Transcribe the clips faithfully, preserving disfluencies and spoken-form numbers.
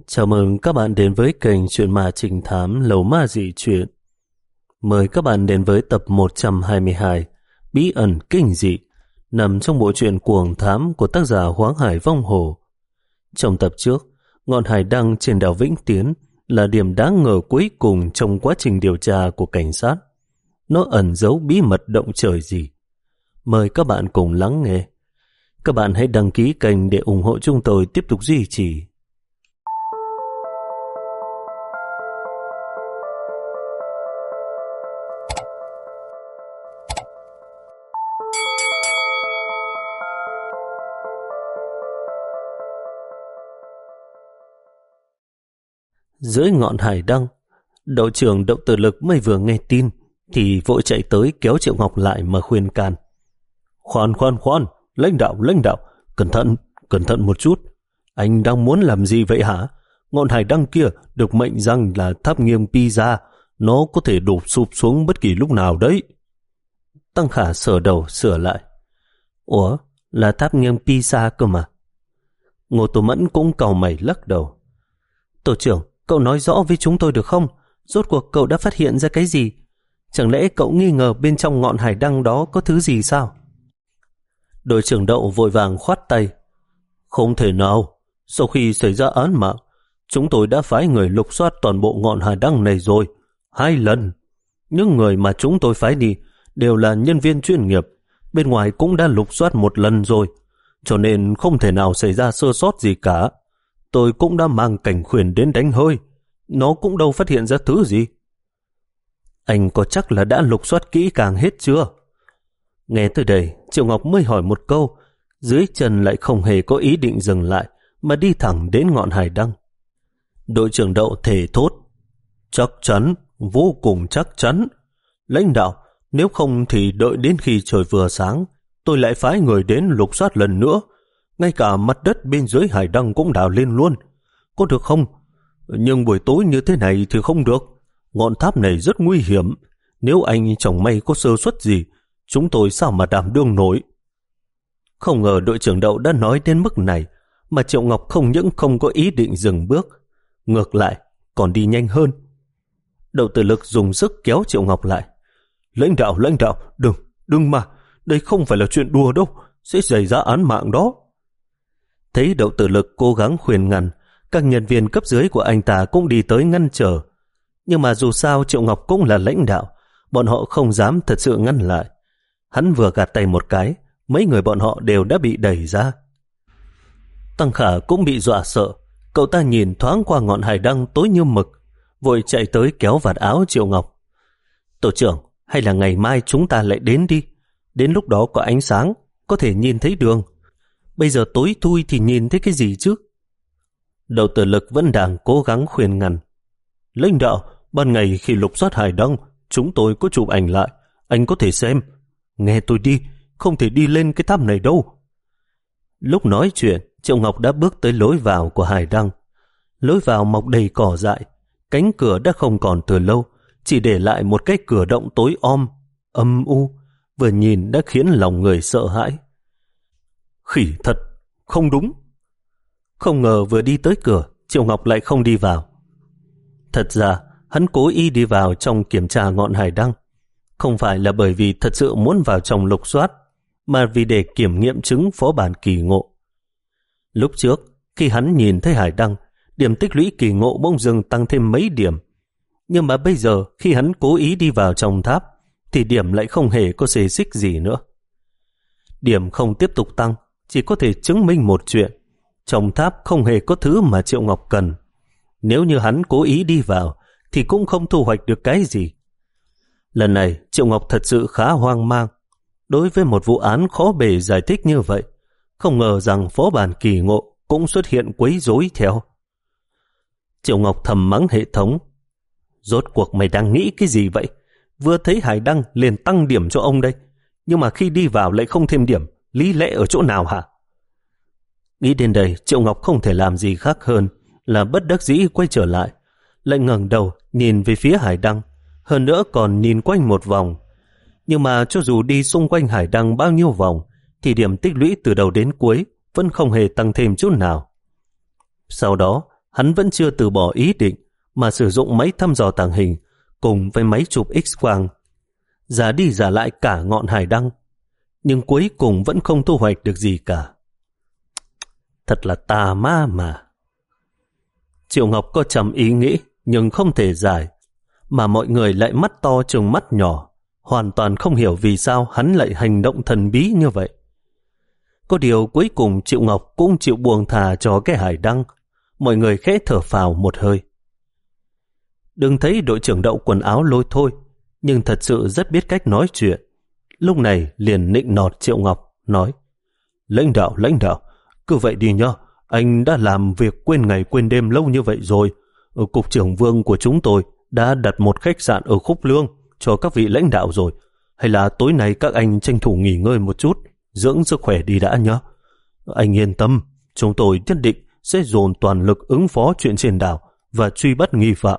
Chào mừng các bạn đến với kênh Chuyện Ma Trinh Thám Lầu Ma Dị Chuyện. Mời các bạn đến với tập một trăm hai mươi hai Bí ẩn kinh dị, nằm trong bộ truyện Cuồng Thám của tác giả Hoáng Hải Vong Hồ. Trong tập trước, ngọn hải đăng trên đảo Vĩnh Tiến là điểm đáng ngờ cuối cùng trong quá trình điều tra của cảnh sát. Nó ẩn giấu bí mật động trời gì? Mời các bạn cùng lắng nghe. Các bạn hãy đăng ký kênh để ủng hộ chúng tôi tiếp tục duy trì. Dưới ngọn hải đăng, đội trưởng Động Tử Lực mới vừa nghe tin thì vội chạy tới kéo Triệu Ngọc lại mà khuyên can. Khoan khoan khoan, lãnh đạo, lãnh đạo, cẩn thận, cẩn thận một chút. Anh đang muốn làm gì vậy hả? Ngọn hải đăng kia được mệnh danh là tháp nghiêng Pisa, nó có thể đổ sụp xuống bất kỳ lúc nào đấy. Tăng Khả sờ đầu sửa lại. Ủa, là tháp nghiêng Pisa cơ mà. Ngô Tô Mẫn cũng cau mày lắc đầu. Tổ trưởng, cậu nói rõ với chúng tôi được không? Rốt cuộc cậu đã phát hiện ra cái gì? Chẳng lẽ cậu nghi ngờ bên trong ngọn hải đăng đó có thứ gì sao? Đội trưởng Đậu vội vàng khoát tay. Không thể nào. Sau khi xảy ra án mạng, chúng tôi đã phái người lục soát toàn bộ ngọn hải đăng này rồi. Hai lần. Những người mà chúng tôi phái đi đều là nhân viên chuyên nghiệp. Bên ngoài cũng đã lục soát một lần rồi. Cho nên không thể nào xảy ra sơ sót gì cả. Tôi cũng đã mang cảnh khuyển đến đánh hơi. Nó cũng đâu phát hiện ra thứ gì. Anh có chắc là đã lục soát kỹ càng hết chưa? Nghe tới đây, Triệu Ngọc mới hỏi một câu. Dưới chân lại không hề có ý định dừng lại, mà đi thẳng đến ngọn hải đăng. Đội trưởng Đậu thề thốt. Chắc chắn, vô cùng chắc chắn. Lãnh đạo, nếu không thì đợi đến khi trời vừa sáng, tôi lại phái người đến lục soát lần nữa. Ngay cả mặt đất bên dưới hải đăng cũng đào lên luôn. Có được không? Nhưng buổi tối như thế này thì không được. Ngọn tháp này rất nguy hiểm. Nếu anh chẳng may có sơ suất gì, chúng tôi sao mà đảm đương nổi. Không ngờ đội trưởng Đậu đã nói đến mức này, mà Triệu Ngọc không những không có ý định dừng bước, ngược lại còn đi nhanh hơn. Đậu Tử Lực dùng sức kéo Triệu Ngọc lại. Lãnh đạo, lãnh đạo, đừng, đừng mà, đây không phải là chuyện đùa đâu, sẽ xảy ra án mạng đó. Thấy Đậu Tử Lực cố gắng khuyên ngăn, các nhân viên cấp dưới của anh ta cũng đi tới ngăn trở. Nhưng mà dù sao Triệu Ngọc cũng là lãnh đạo, bọn họ không dám thật sự ngăn lại. Hắn vừa gạt tay một cái, mấy người bọn họ đều đã bị đẩy ra. Tăng Khả cũng bị dọa sợ. Cậu ta nhìn thoáng qua ngọn hải đăng tối như mực, vội chạy tới kéo vạt áo Triệu Ngọc. Tổ trưởng, hay là ngày mai chúng ta lại đến đi. Đến lúc đó có ánh sáng, có thể nhìn thấy đường. Bây giờ tối thui thì nhìn thấy cái gì chứ? Đậu Tử Lực vẫn đang cố gắng khuyên ngăn. Lãnh đạo, ban ngày khi lục soát hải đăng, chúng tôi có chụp ảnh lại, anh có thể xem. Nghe tôi đi, không thể đi lên cái tháp này đâu. Lúc nói chuyện, Triệu Ngọc đã bước tới lối vào của hải đăng. Lối vào mọc đầy cỏ dại, cánh cửa đã không còn từ lâu, chỉ để lại một cái cửa động tối om, âm u, vừa nhìn đã khiến lòng người sợ hãi. Khỉ thật, không đúng. Không ngờ vừa đi tới cửa, Triệu Ngọc lại không đi vào. Thật ra, hắn cố ý đi vào trong kiểm tra ngọn hải đăng. Không phải là bởi vì thật sự muốn vào trong lục soát, mà vì để kiểm nghiệm chứng phó bản kỳ ngộ. Lúc trước, khi hắn nhìn thấy hải đăng, điểm tích lũy kỳ ngộ bỗng dưng tăng thêm mấy điểm. Nhưng mà bây giờ, khi hắn cố ý đi vào trong tháp, thì điểm lại không hề có xê xích gì nữa. Điểm không tiếp tục tăng, chỉ có thể chứng minh một chuyện. Trong tháp không hề có thứ mà Triệu Ngọc cần. Nếu như hắn cố ý đi vào, thì cũng không thu hoạch được cái gì. Lần này, Triệu Ngọc thật sự khá hoang mang. Đối với một vụ án khó bề giải thích như vậy, không ngờ rằng phó bản kỳ ngộ cũng xuất hiện quấy rối theo. Triệu Ngọc thầm mắng hệ thống. Rốt cuộc mày đang nghĩ cái gì vậy? Vừa thấy hải đăng liền tăng điểm cho ông đây. Nhưng mà khi đi vào lại không thêm điểm. Lý lẽ ở chỗ nào hả? Nghĩ đến đây, Triệu Ngọc không thể làm gì khác hơn là bất đắc dĩ quay trở lại. Lại ngẩng đầu nhìn về phía hải đăng, hơn nữa còn nhìn quanh một vòng. Nhưng mà cho dù đi xung quanh hải đăng bao nhiêu vòng, thì điểm tích lũy từ đầu đến cuối vẫn không hề tăng thêm chút nào. Sau đó, hắn vẫn chưa từ bỏ ý định mà sử dụng máy thăm dò tàng hình cùng với máy chụp X-quang, giả đi giả lại cả ngọn hải đăng, nhưng cuối cùng vẫn không thu hoạch được gì cả. Thật là tà ma mà. Triệu Ngọc có trầm ý nghĩ nhưng không thể giải, mà mọi người lại mắt to trừng mắt nhỏ, hoàn toàn không hiểu vì sao hắn lại hành động thần bí như vậy. Có điều cuối cùng Triệu Ngọc cũng chịu buông thà cho cái hải đăng, mọi người khẽ thở phào một hơi. Đừng thấy đội trưởng Đậu quần áo lôi thôi, nhưng thật sự rất biết cách nói chuyện. Lúc này liền nịnh nọt Triệu Ngọc, nói: Lãnh đạo, lãnh đạo, cứ vậy đi nhá, anh đã làm việc quên ngày quên đêm lâu như vậy rồi. Ở cục trưởng Vương của chúng tôi đã đặt một khách sạn ở Khúc Lương cho các vị lãnh đạo rồi. Hay là tối nay các anh tranh thủ nghỉ ngơi một chút, dưỡng sức khỏe đi đã nhá. Anh yên tâm, chúng tôi nhất định sẽ dồn toàn lực ứng phó chuyện trên đảo và truy bắt nghi phạm.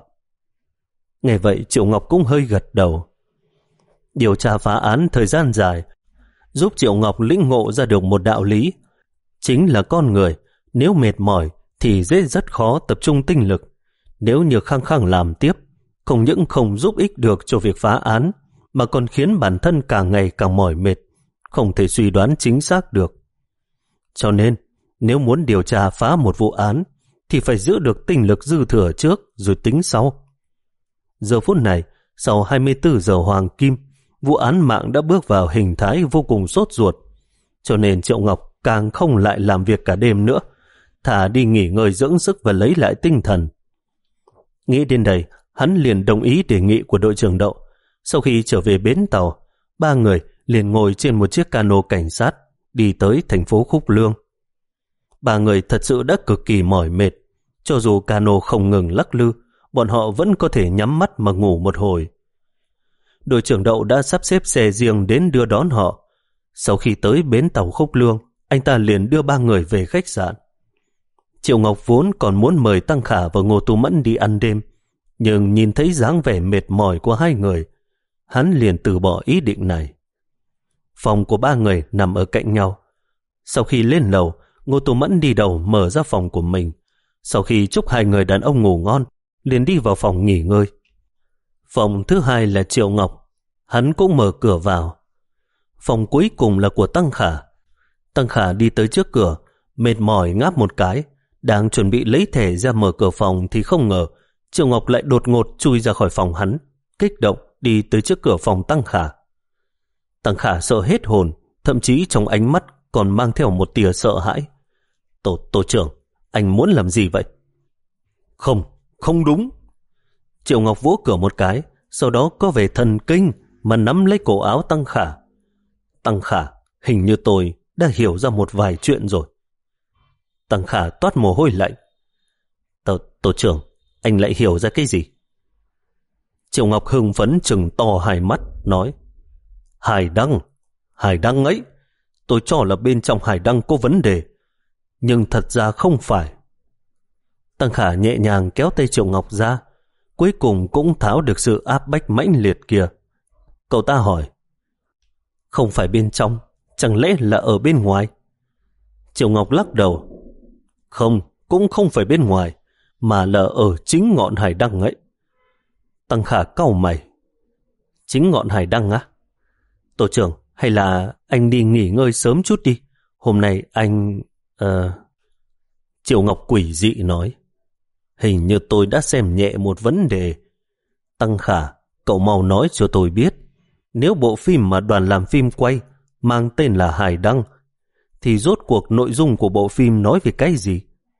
Nghe vậy Triệu Ngọc cũng hơi gật đầu. Điều tra phá án thời gian dài giúp Triệu Ngọc lĩnh ngộ ra được một đạo lý, chính là con người nếu mệt mỏi thì dễ rất khó tập trung tinh lực. Nếu như khăng khăng làm tiếp, không những không giúp ích được cho việc phá án, mà còn khiến bản thân càng ngày càng mỏi mệt, không thể suy đoán chính xác được. Cho nên, nếu muốn điều tra phá một vụ án, thì phải giữ được tinh lực dư thừa trước rồi tính sau. Giờ phút này, sau hai mươi tư giờ hoàng kim, vụ án mạng đã bước vào hình thái vô cùng sốt ruột, cho nên Triệu Ngọc càng không lại làm việc cả đêm nữa, thả đi nghỉ ngơi dưỡng sức và lấy lại tinh thần. Nghĩ đến đây, hắn liền đồng ý đề nghị của đội trưởng Đậu. Sau khi trở về bến tàu, ba người liền ngồi trên một chiếc cano cảnh sát đi tới thành phố Khúc Lương. Ba người thật sự đã cực kỳ mỏi mệt, cho dù cano không ngừng lắc lư, bọn họ vẫn có thể nhắm mắt mà ngủ một hồi. Đội trưởng Đậu đã sắp xếp xe riêng đến đưa đón họ. Sau khi tới bến tàu Khúc Lương, anh ta liền đưa ba người về khách sạn. Triệu Ngọc vốn còn muốn mời Tăng Khả và Ngô Tu Mẫn đi ăn đêm, nhưng nhìn thấy dáng vẻ mệt mỏi của hai người, hắn liền từ bỏ ý định này. Phòng của ba người nằm ở cạnh nhau. Sau khi lên lầu, Ngô Tu Mẫn đi đầu mở ra phòng của mình. Sau khi chúc hai người đàn ông ngủ ngon, liền đi vào phòng nghỉ ngơi. Phòng thứ hai là Triệu Ngọc, hắn cũng mở cửa vào. Phòng cuối cùng là của Tăng Khả. Tăng Khả đi tới trước cửa, mệt mỏi ngáp một cái, đang chuẩn bị lấy thẻ ra mở cửa phòng thì không ngờ Triệu Ngọc lại đột ngột chui ra khỏi phòng hắn, kích động đi tới trước cửa phòng Tăng Khả. Tăng Khả sợ hết hồn, thậm chí trong ánh mắt còn mang theo một tia sợ hãi. Tổ, tổ trưởng, anh muốn làm gì vậy? Không, không đúng. Triệu Ngọc vỗ cửa một cái, sau đó có vẻ thần kinh mà nắm lấy cổ áo Tăng Khả. Tăng Khả, hình như tôi đã hiểu ra một vài chuyện rồi. Tăng Khả toát mồ hôi lạnh. Tổ, tổ trưởng, anh lại hiểu ra cái gì? Triệu Ngọc hưng phấn trừng to hai mắt, nói: Hải đăng, hải đăng ấy, tôi cho là bên trong hải đăng có vấn đề, nhưng thật ra không phải. Tăng Khả nhẹ nhàng kéo tay Triệu Ngọc ra, cuối cùng cũng tháo được sự áp bách mãnh liệt kia. Cậu ta hỏi: Không phải bên trong, chẳng lẽ là ở bên ngoài? Triệu Ngọc lắc đầu: Không, cũng không phải bên ngoài, mà là ở chính ngọn hải đăng ấy. Tăng Khả cau mày: Chính ngọn hải đăng á? Tổ trưởng, hay là anh đi nghỉ ngơi sớm chút đi, hôm nay anh... Uh... Triệu Ngọc quỷ dị nói: Hình như tôi đã xem nhẹ một vấn đề. Tăng Khả, cậu mau nói cho tôi biết, nếu bộ phim mà đoàn làm phim quay mang tên là Hải Đăng, thì rốt cuộc nội dung của bộ phim nói về cái gì?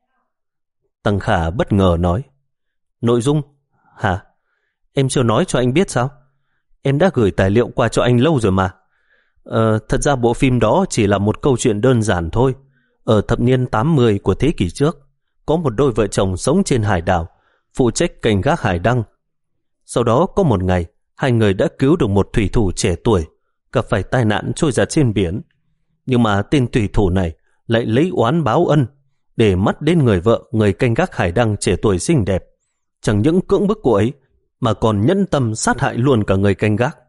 Tăng Khả bất ngờ nói: Nội dung? Hả? Em chưa nói cho anh biết sao? Em đã gửi tài liệu qua cho anh lâu rồi mà. Ờ, thật ra bộ phim đó chỉ là một câu chuyện đơn giản thôi. Ở thập niên tám mươi của thế kỷ trước, có một đôi vợ chồng sống trên hải đảo, phụ trách canh gác hải đăng. Sau đó có một ngày, hai người đã cứu được một thủy thủ trẻ tuổi, gặp phải tai nạn trôi giạt trên biển. Nhưng mà tên thủy thủ này lại lấy oán báo ân, để mắt đến người vợ, người canh gác hải đăng trẻ tuổi xinh đẹp. Chẳng những cưỡng bức cô ấy, mà còn nhẫn tâm sát hại luôn cả người canh gác.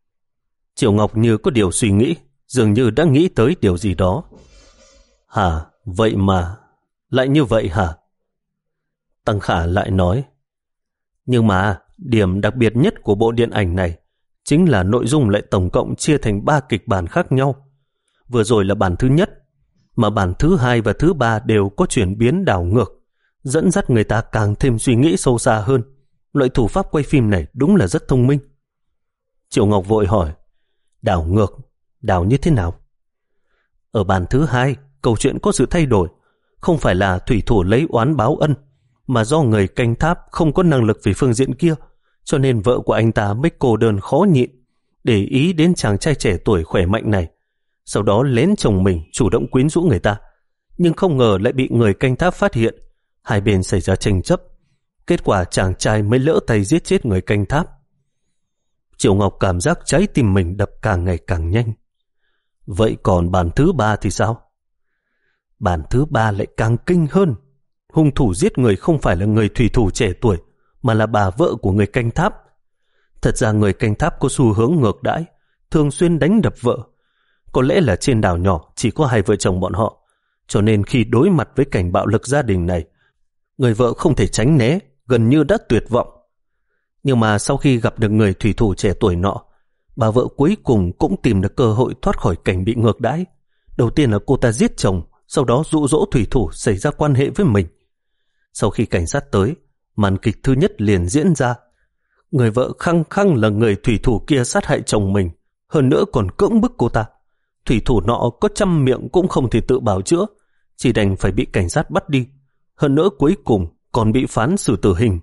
Triệu Ngọc như có điều suy nghĩ, dường như đã nghĩ tới điều gì đó. Hả? Vậy mà... Lại như vậy hả? Tăng Khả lại nói, nhưng mà điểm đặc biệt nhất của bộ điện ảnh này chính là nội dung lại tổng cộng chia thành ba kịch bản khác nhau. Vừa rồi là bản thứ nhất, mà bản thứ hai và thứ ba đều có chuyển biến đảo ngược, dẫn dắt người ta càng thêm suy nghĩ sâu xa hơn. Loại thủ pháp quay phim này đúng là rất thông minh. Triệu Ngọc vội hỏi, đảo ngược, đảo như thế nào? Ở bản thứ hai, câu chuyện có sự thay đổi, không phải là thủy thủ lấy oán báo ân, mà do người canh tháp không có năng lực về phương diện kia, cho nên vợ của anh ta mới cô đơn khó nhịn, để ý đến chàng trai trẻ tuổi khỏe mạnh này, sau đó lén chồng mình chủ động quyến rũ người ta, nhưng không ngờ lại bị người canh tháp phát hiện. Hai bên xảy ra tranh chấp, kết quả chàng trai mới lỡ tay giết chết người canh tháp. Triệu Ngọc cảm giác trái tim mình đập càng ngày càng nhanh. Vậy còn bản thứ ba thì sao? Bản thứ ba lại càng kinh hơn. Hung thủ giết người không phải là người thủy thủ trẻ tuổi, mà là bà vợ của người canh tháp. Thật ra người canh tháp có xu hướng ngược đãi, thường xuyên đánh đập vợ. Có lẽ là trên đảo nhỏ chỉ có hai vợ chồng bọn họ, cho nên khi đối mặt với cảnh bạo lực gia đình này, người vợ không thể tránh né, gần như đã tuyệt vọng. Nhưng mà sau khi gặp được người thủy thủ trẻ tuổi nọ, bà vợ cuối cùng cũng tìm được cơ hội thoát khỏi cảnh bị ngược đãi. Đầu tiên là cô ta giết chồng, sau đó dụ dỗ thủy thủ xảy ra quan hệ với mình. Sau khi cảnh sát tới, màn kịch thứ nhất liền diễn ra. Người vợ khăng khăng là người thủy thủ kia sát hại chồng mình, hơn nữa còn cưỡng bức cô ta. Thủy thủ nọ có trăm miệng cũng không thể tự bào chữa, chỉ đành phải bị cảnh sát bắt đi. Hơn nữa cuối cùng còn bị phán xử tử hình.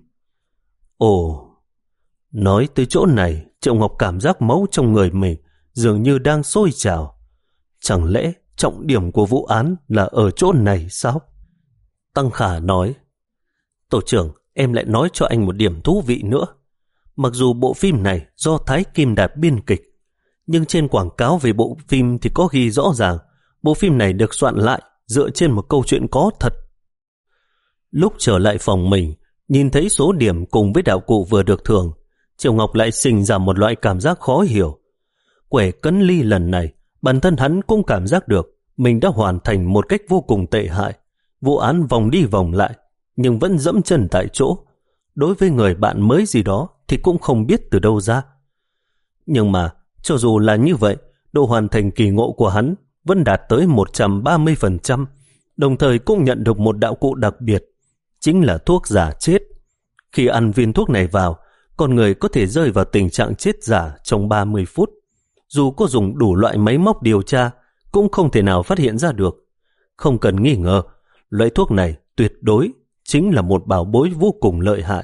Ồ, nói tới chỗ này, Triệu Ngọc cảm giác máu trong người mình dường như đang sôi trào. Chẳng lẽ trọng điểm của vụ án là ở chỗ này sao? Tăng Khả nói, tổ trưởng, em lại nói cho anh một điểm thú vị nữa. Mặc dù bộ phim này do Thái Kim Đạt biên kịch, nhưng trên quảng cáo về bộ phim thì có ghi rõ ràng bộ phim này được soạn lại dựa trên một câu chuyện có thật. Lúc trở lại phòng mình, nhìn thấy số điểm cùng với đạo cụ vừa được thưởng, Triệu Ngọc lại sinh ra một loại cảm giác khó hiểu. Quẻ cấn ly lần này, bản thân hắn cũng cảm giác được mình đã hoàn thành một cách vô cùng tệ hại. Vụ án vòng đi vòng lại, nhưng vẫn dẫm chân tại chỗ. Đối với người bạn mới gì đó thì cũng không biết từ đâu ra. Nhưng mà, cho dù là như vậy, độ hoàn thành kỳ ngộ của hắn vẫn đạt tới một trăm ba mươi phần trăm, đồng thời cũng nhận được một đạo cụ đặc biệt, chính là thuốc giả chết. Khi ăn viên thuốc này vào, con người có thể rơi vào tình trạng chết giả trong ba mươi phút. Dù có dùng đủ loại máy móc điều tra, cũng không thể nào phát hiện ra được. Không cần nghi ngờ, loại thuốc này tuyệt đối chính là một bảo bối vô cùng lợi hại.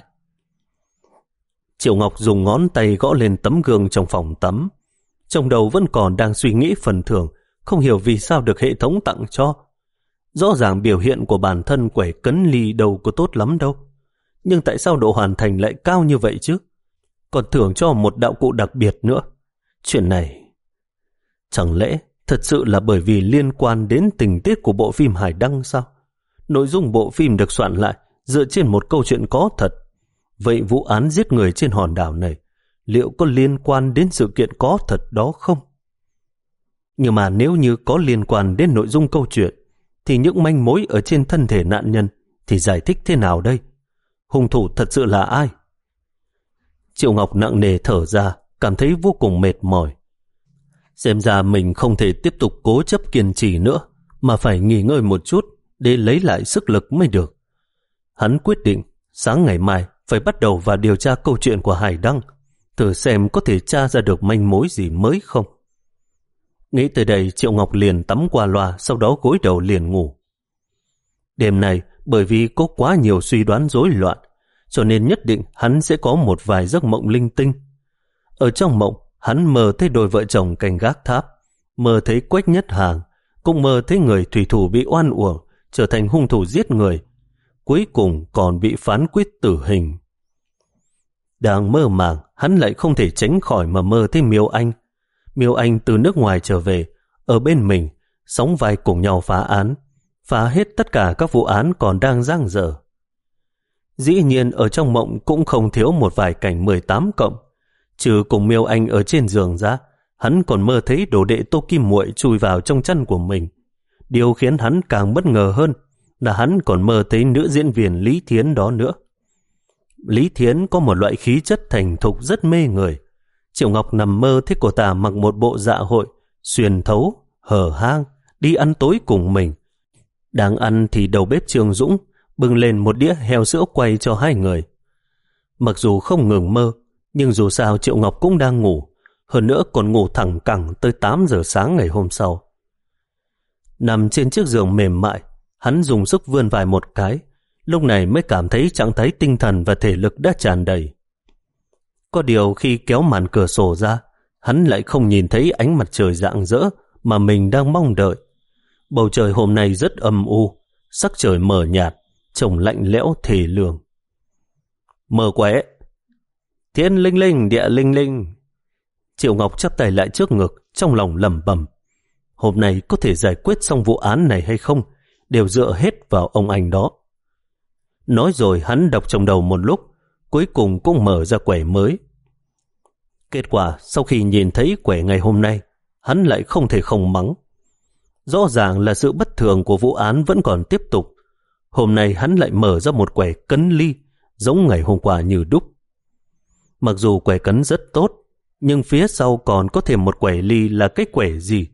Triệu Ngọc dùng ngón tay gõ lên tấm gương trong phòng tắm. Trong đầu vẫn còn đang suy nghĩ phần thưởng, không hiểu vì sao được hệ thống tặng cho. Rõ ràng biểu hiện của bản thân quẻ cấn ly đâu có tốt lắm đâu. Nhưng tại sao độ hoàn thành lại cao như vậy chứ? Còn thưởng cho một đạo cụ đặc biệt nữa. Chuyện này, chẳng lẽ thật sự là bởi vì liên quan đến tình tiết của bộ phim Hải Đăng sao? Nội dung bộ phim được soạn lại dựa trên một câu chuyện có thật. Vậy vụ án giết người trên hòn đảo này liệu có liên quan đến sự kiện có thật đó không? Nhưng mà nếu như có liên quan đến nội dung câu chuyện, thì những manh mối ở trên thân thể nạn nhân thì giải thích thế nào đây? Hung thủ thật sự là ai? Triệu Ngọc nặng nề thở ra, cảm thấy vô cùng mệt mỏi. Xem ra mình không thể tiếp tục cố chấp kiên trì nữa, mà phải nghỉ ngơi một chút để lấy lại sức lực mới được. Hắn quyết định sáng ngày mai phải bắt đầu vào điều tra câu chuyện của Hải Đăng, thử xem có thể tra ra được manh mối gì mới không. Nghĩ tới đây, Triệu Ngọc liền tắm qua loa, sau đó gối đầu liền ngủ. Đêm này, bởi vì có quá nhiều suy đoán rối loạn, cho nên nhất định hắn sẽ có một vài giấc mộng linh tinh. Ở trong mộng, hắn mơ thấy đôi vợ chồng canh gác tháp, mơ thấy Quách Nhất Hàng, cũng mơ thấy người thủy thủ bị oan uổng, trở thành hung thủ giết người, cuối cùng còn bị phán quyết tử hình. Đang mơ màng, hắn lại không thể tránh khỏi mà mơ thấy Miêu Anh. Miêu Anh từ nước ngoài trở về, ở bên mình, sóng vai cùng nhau phá án, phá hết tất cả các vụ án còn đang dang dở. Dĩ nhiên ở trong mộng cũng không thiếu một vài cảnh mười tám cộng. Trừ cùng Miêu Anh ở trên giường ra, hắn còn mơ thấy đồ đệ Tô Kim Muội chui vào trong chăn của mình. Điều khiến hắn càng bất ngờ hơn, là hắn còn mơ thấy nữ diễn viên Lý Thiến đó nữa. Lý Thiến có một loại khí chất thành thục rất mê người. Triệu Ngọc nằm mơ thấy cô ta mặc một bộ dạ hội, xuyên thấu, hở hang, đi ăn tối cùng mình. Đang ăn thì đầu bếp Trương Dũng bưng lên một đĩa heo sữa quay cho hai người. Mặc dù không ngừng mơ, nhưng dù sao Triệu Ngọc cũng đang ngủ, hơn nữa còn ngủ thẳng cẳng tới tám giờ sáng ngày hôm sau. Nằm trên chiếc giường mềm mại, hắn dùng sức vươn vai một cái, lúc này mới cảm thấy trạng thái tinh thần và thể lực đã tràn đầy. Có điều khi kéo màn cửa sổ ra, hắn lại không nhìn thấy ánh mặt trời rạng rỡ mà mình đang mong đợi. Bầu trời hôm nay rất âm u, sắc trời mờ nhạt, trông lạnh lẽo thề lương. Mờ quẻ, thiên linh linh địa linh linh. Triệu Ngọc chắp tay lại trước ngực, trong lòng lẩm bẩm. Hôm nay có thể giải quyết xong vụ án này hay không, đều dựa hết vào ông anh đó. Nói rồi hắn đọc trong đầu một lúc, cuối cùng cũng mở ra quẻ mới. Kết quả sau khi nhìn thấy quẻ ngày hôm nay, hắn lại không thể không mắng. Rõ ràng là sự bất thường của vụ án vẫn còn tiếp tục. Hôm nay hắn lại mở ra một quẻ cấn ly, giống ngày hôm qua như đúc. Mặc dù quẻ cấn rất tốt, nhưng phía sau còn có thêm một quẻ ly là cái quẻ gì?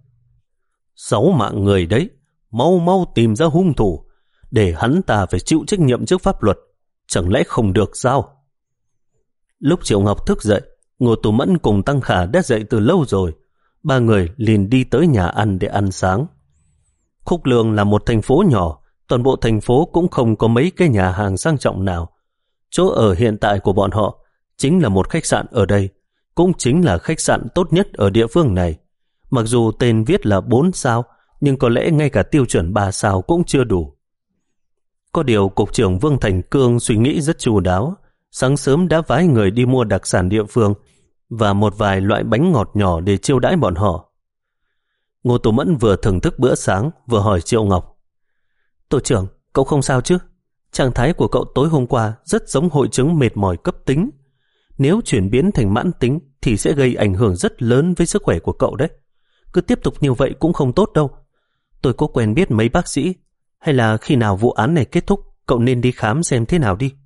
Sáu mạng người đấy, mau mau tìm ra hung thủ, để hắn ta phải chịu trách nhiệm trước pháp luật, chẳng lẽ không được sao? Lúc Triệu Ngọc thức dậy, Ngô Tú Mẫn cùng Tăng Khả đã dậy từ lâu rồi. Ba người liền đi tới nhà ăn để ăn sáng. Khúc Lương là một thành phố nhỏ, toàn bộ thành phố cũng không có mấy cái nhà hàng sang trọng nào. Chỗ ở hiện tại của bọn họ chính là một khách sạn ở đây, cũng chính là khách sạn tốt nhất ở địa phương này. Mặc dù tên viết là bốn sao, nhưng có lẽ ngay cả tiêu chuẩn ba sao cũng chưa đủ. Có điều Cục trưởng Vương Thành Cương suy nghĩ rất chu đáo, sáng sớm đã phái người đi mua đặc sản địa phương và một vài loại bánh ngọt nhỏ để chiêu đãi bọn họ. Ngô Tú Mẫn vừa thưởng thức bữa sáng vừa hỏi Triệu Ngọc. Tổ trưởng, cậu không sao chứ? Trạng thái của cậu tối hôm qua rất giống hội chứng mệt mỏi cấp tính. Nếu chuyển biến thành mãn tính thì sẽ gây ảnh hưởng rất lớn với sức khỏe của cậu đấy. Cứ tiếp tục như vậy cũng không tốt đâu. Tôi có quen biết mấy bác sĩ, hay là khi nào vụ án này kết thúc cậu nên đi khám xem thế nào đi.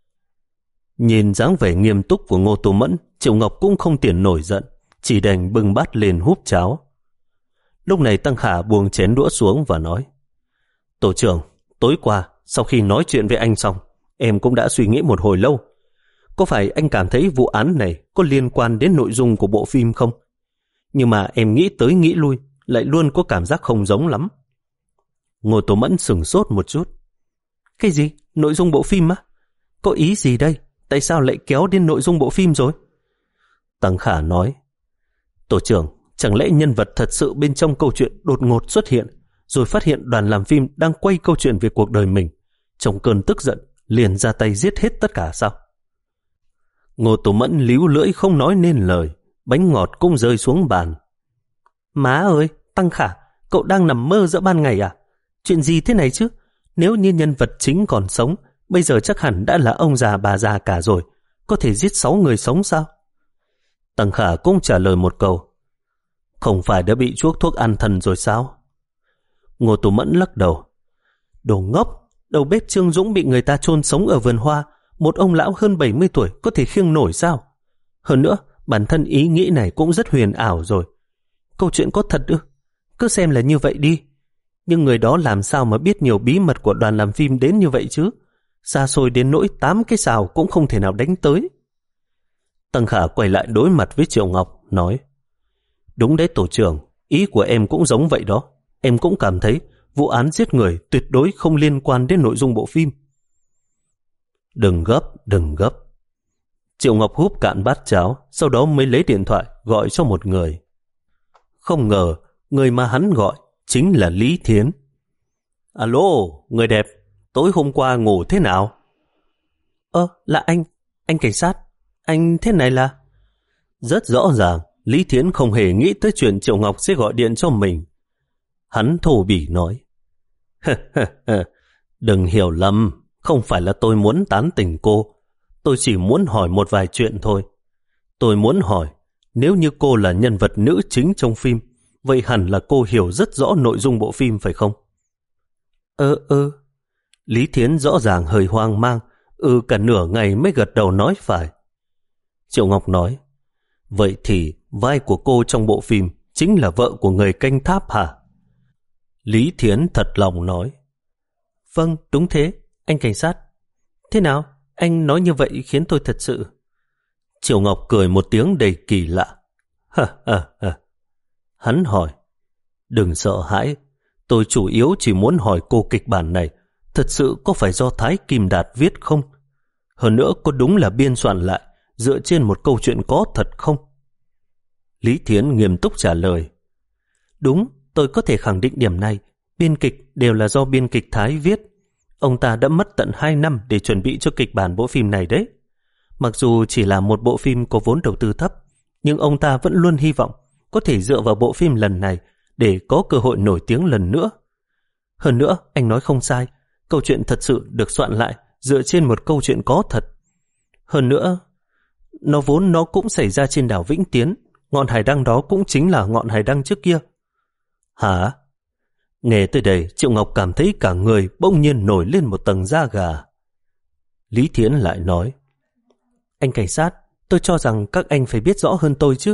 Nhìn dáng vẻ nghiêm túc của Ngô Tú Mẫn, Triệu Ngọc cũng không tiện nổi giận, chỉ đành bưng bát lên húp cháo. Lúc này Tăng Khả buông chén đũa xuống và nói: Tổ trưởng, tối qua sau khi nói chuyện với anh xong, em cũng đã suy nghĩ một hồi lâu. Có phải anh cảm thấy vụ án này có liên quan đến nội dung của bộ phim không? Nhưng mà em nghĩ tới nghĩ lui, lại luôn có cảm giác không giống lắm. Ngô Tú Mẫn sửng sốt một chút. Cái gì? Nội dung bộ phim á? Có ý gì đây? Tại sao lại kéo đến nội dung bộ phim rồi? Tăng Khả nói: Tổ trưởng, chẳng lẽ nhân vật thật sự bên trong câu chuyện đột ngột xuất hiện, rồi phát hiện đoàn làm phim đang quay câu chuyện về cuộc đời mình, trong cơn tức giận liền ra tay giết hết tất cả sao? Ngô Tú Mẫn líu lưỡi không nói nên lời, bánh ngọt cũng rơi xuống bàn. Má ơi, Tăng Khả, cậu đang nằm mơ giữa ban ngày à? Chuyện gì thế này chứ? Nếu như nhân vật chính còn sống, bây giờ chắc hẳn đã là ông già bà già cả rồi, có thể giết sáu người sống sao? Tăng Khả cũng trả lời một câu: Không phải đã bị chuốc thuốc an thần rồi sao? Ngô Tú Mẫn lắc đầu: Đồ ngốc, đầu bếp Trương Dũng bị người ta chôn sống ở vườn hoa, một ông lão hơn bảy mươi tuổi có thể khiêng nổi sao? Hơn nữa, bản thân ý nghĩ này cũng rất huyền ảo rồi. Câu chuyện có thật ư? Cứ xem là như vậy đi. Nhưng người đó làm sao mà biết nhiều bí mật của đoàn làm phim đến như vậy chứ? Xa xôi đến nỗi tám cái sào cũng không thể nào đánh tới. Tăng Khả quay lại đối mặt với Triệu Ngọc, nói: Đúng đấy tổ trưởng, ý của em cũng giống vậy đó. Em cũng cảm thấy vụ án giết người tuyệt đối không liên quan đến nội dung bộ phim. Đừng gấp, đừng gấp. Triệu Ngọc húp cạn bát cháo, sau đó mới lấy điện thoại gọi cho một người. Không ngờ, người mà hắn gọi chính là Lý Thiến. Alo, người đẹp, tối hôm qua ngủ thế nào? Ơ, là anh, anh cảnh sát, anh thế này là... Rất rõ ràng, Lý Thiến không hề nghĩ tới chuyện Triệu Ngọc sẽ gọi điện cho mình. Hắn thô bỉ nói: Đừng hiểu lầm, không phải là tôi muốn tán tỉnh cô. Tôi chỉ muốn hỏi một vài chuyện thôi. Tôi muốn hỏi, nếu như cô là nhân vật nữ chính trong phim, vậy hẳn là cô hiểu rất rõ nội dung bộ phim phải không? Ơ ơ. Lý Thiến rõ ràng hơi hoang mang, ừ cả nửa ngày mới gật đầu nói phải. Triệu Ngọc nói, vậy thì vai của cô trong bộ phim chính là vợ của người canh tháp hả? Lý Thiến thật lòng nói, vâng, đúng thế, anh cảnh sát. Thế nào, anh nói như vậy khiến tôi thật sự... Triệu Ngọc cười một tiếng đầy kỳ lạ. Ha ha ha. Hắn hỏi, đừng sợ hãi, tôi chủ yếu chỉ muốn hỏi cô kịch bản này thật sự có phải do Thái Kim Đạt viết không? Hơn nữa có đúng là biên soạn lại dựa trên một câu chuyện có thật không? Lý Thiến nghiêm túc trả lời, đúng, tôi có thể khẳng định điểm này. Biên kịch đều là do biên kịch Thái viết. Ông ta đã mất tận hai năm để chuẩn bị cho kịch bản bộ phim này đấy. Mặc dù chỉ là một bộ phim có vốn đầu tư thấp, nhưng ông ta vẫn luôn hy vọng có thể dựa vào bộ phim lần này để có cơ hội nổi tiếng lần nữa. Hơn nữa, anh nói không sai, câu chuyện thật sự được soạn lại dựa trên một câu chuyện có thật. Hơn nữa, nó vốn nó cũng xảy ra trên đảo Vĩnh Tiến, ngọn hải đăng đó cũng chính là ngọn hải đăng trước kia. Hả? Nghe tới đây, Triệu Ngọc cảm thấy cả người bỗng nhiên nổi lên một tầng da gà. Lý Thiến lại nói, anh cảnh sát, tôi cho rằng các anh phải biết rõ hơn tôi chứ.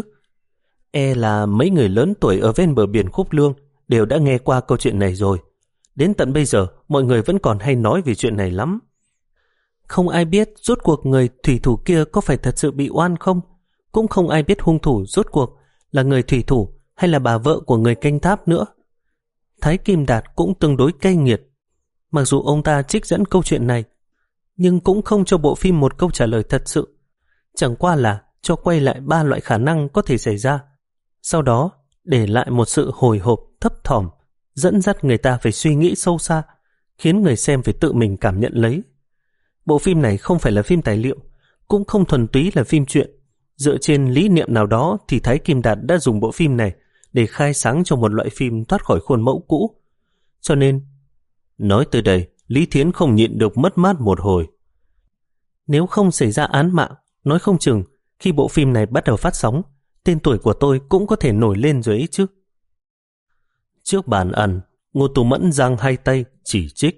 E là mấy người lớn tuổi ở ven bờ biển Khúc Lương đều đã nghe qua câu chuyện này rồi. Đến tận bây giờ, mọi người vẫn còn hay nói về chuyện này lắm. Không ai biết rốt cuộc người thủy thủ kia có phải thật sự bị oan không. Cũng không ai biết hung thủ rốt cuộc là người thủy thủ hay là bà vợ của người canh tháp nữa. Thái Kim Đạt cũng tương đối cay nghiệt. Mặc dù ông ta trích dẫn câu chuyện này, nhưng cũng không cho bộ phim một câu trả lời thật sự. Chẳng qua là cho quay lại ba loại khả năng có thể xảy ra. Sau đó để lại một sự hồi hộp thấp thỏm, dẫn dắt người ta phải suy nghĩ sâu xa, khiến người xem phải tự mình cảm nhận lấy. Bộ phim này không phải là phim tài liệu, cũng không thuần túy là phim truyện. Dựa trên lý niệm nào đó thì Thái Kim Đạt đã dùng bộ phim này để khai sáng cho một loại phim thoát khỏi khuôn mẫu cũ. Cho nên, nói tới đây, Lý Thiến không nhịn được mất mát một hồi. Nếu không xảy ra án mạng, nói không chừng khi bộ phim này bắt đầu phát sóng, tên tuổi của tôi cũng có thể nổi lên rồi ấy chứ. Trước bàn ăn, Ngô Tú Mẫn giang hai tay chỉ trích.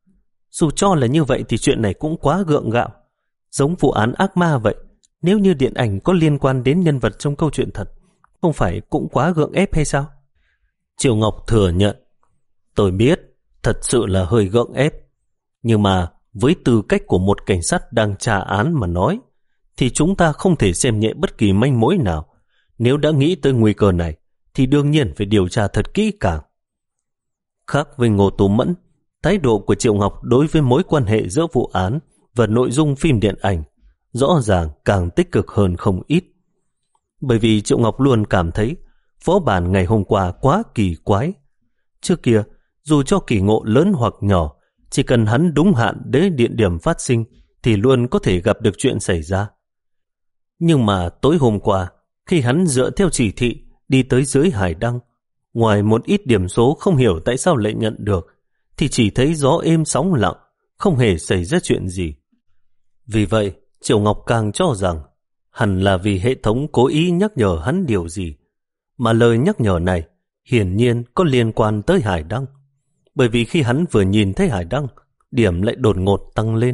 Dù cho là như vậy thì chuyện này cũng quá gượng gạo, giống vụ án ác ma vậy. Nếu như điện ảnh có liên quan đến nhân vật trong câu chuyện thật, không phải cũng quá gượng ép hay sao? Triệu Ngọc thừa nhận, tôi biết, thật sự là hơi gượng ép. Nhưng mà với tư cách của một cảnh sát đang tra án mà nói, thì chúng ta không thể xem nhẹ bất kỳ manh mối nào. Nếu đã nghĩ tới nguy cơ này, thì đương nhiên phải điều tra thật kỹ càng. Khác với Ngô Tú Mẫn, thái độ của Triệu Ngọc đối với mối quan hệ giữa vụ án và nội dung phim điện ảnh rõ ràng càng tích cực hơn không ít. Bởi vì Triệu Ngọc luôn cảm thấy phó bản ngày hôm qua quá kỳ quái. Trước kia, dù cho kỳ ngộ lớn hoặc nhỏ, chỉ cần hắn đúng hạn đến địa điểm phát sinh thì luôn có thể gặp được chuyện xảy ra. Nhưng mà tối hôm qua, khi hắn dựa theo chỉ thị đi tới dưới hải đăng, ngoài một ít điểm số không hiểu tại sao lại nhận được, thì chỉ thấy gió êm sóng lặng, không hề xảy ra chuyện gì. Vì vậy, Triệu Ngọc càng cho rằng hẳn là vì hệ thống cố ý nhắc nhở hắn điều gì, mà lời nhắc nhở này hiển nhiên có liên quan tới hải đăng. Bởi vì khi hắn vừa nhìn thấy hải đăng, điểm lại đột ngột tăng lên.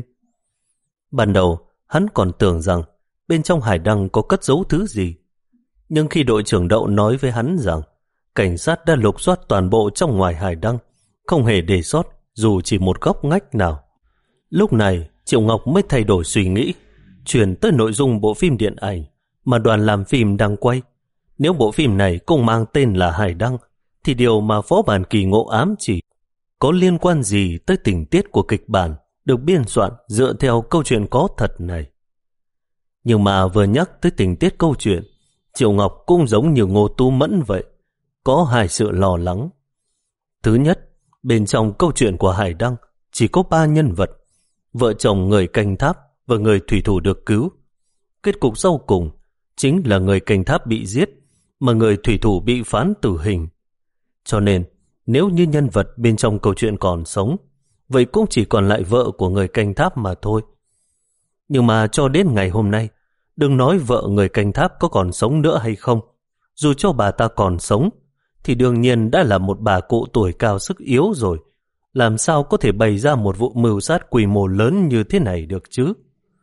Ban đầu, hắn còn tưởng rằng bên trong hải đăng có cất giấu thứ gì. Nhưng khi đội trưởng Đậu nói với hắn rằng cảnh sát đã lục soát toàn bộ trong ngoài hải đăng, không hề để sót dù chỉ một góc ngách nào. Lúc này, Triệu Ngọc mới thay đổi suy nghĩ, chuyển tới nội dung bộ phim điện ảnh mà đoàn làm phim đang quay. Nếu bộ phim này cũng mang tên là Hải Đăng, thì điều mà Phó Bản Kỳ Ngộ ám chỉ có liên quan gì tới tình tiết của kịch bản được biên soạn dựa theo câu chuyện có thật này. Nhưng mà vừa nhắc tới tình tiết câu chuyện, Triệu Ngọc cũng giống như Ngô Tú Mẫn vậy, có hai sự lo lắng. Thứ nhất, bên trong câu chuyện của Hải Đăng chỉ có ba nhân vật, vợ chồng người canh tháp và người thủy thủ được cứu. Kết cục sau cùng chính là người canh tháp bị giết, mà người thủy thủ bị phán tử hình. Cho nên, nếu như nhân vật bên trong câu chuyện còn sống, vậy cũng chỉ còn lại vợ của người canh tháp mà thôi. Nhưng mà cho đến ngày hôm nay, đừng nói vợ người canh tháp có còn sống nữa hay không, dù cho bà ta còn sống, thì đương nhiên đã là một bà cụ tuổi cao sức yếu rồi. làm sao có thể bày ra một vụ mưu sát quy mô lớn như thế này được chứ?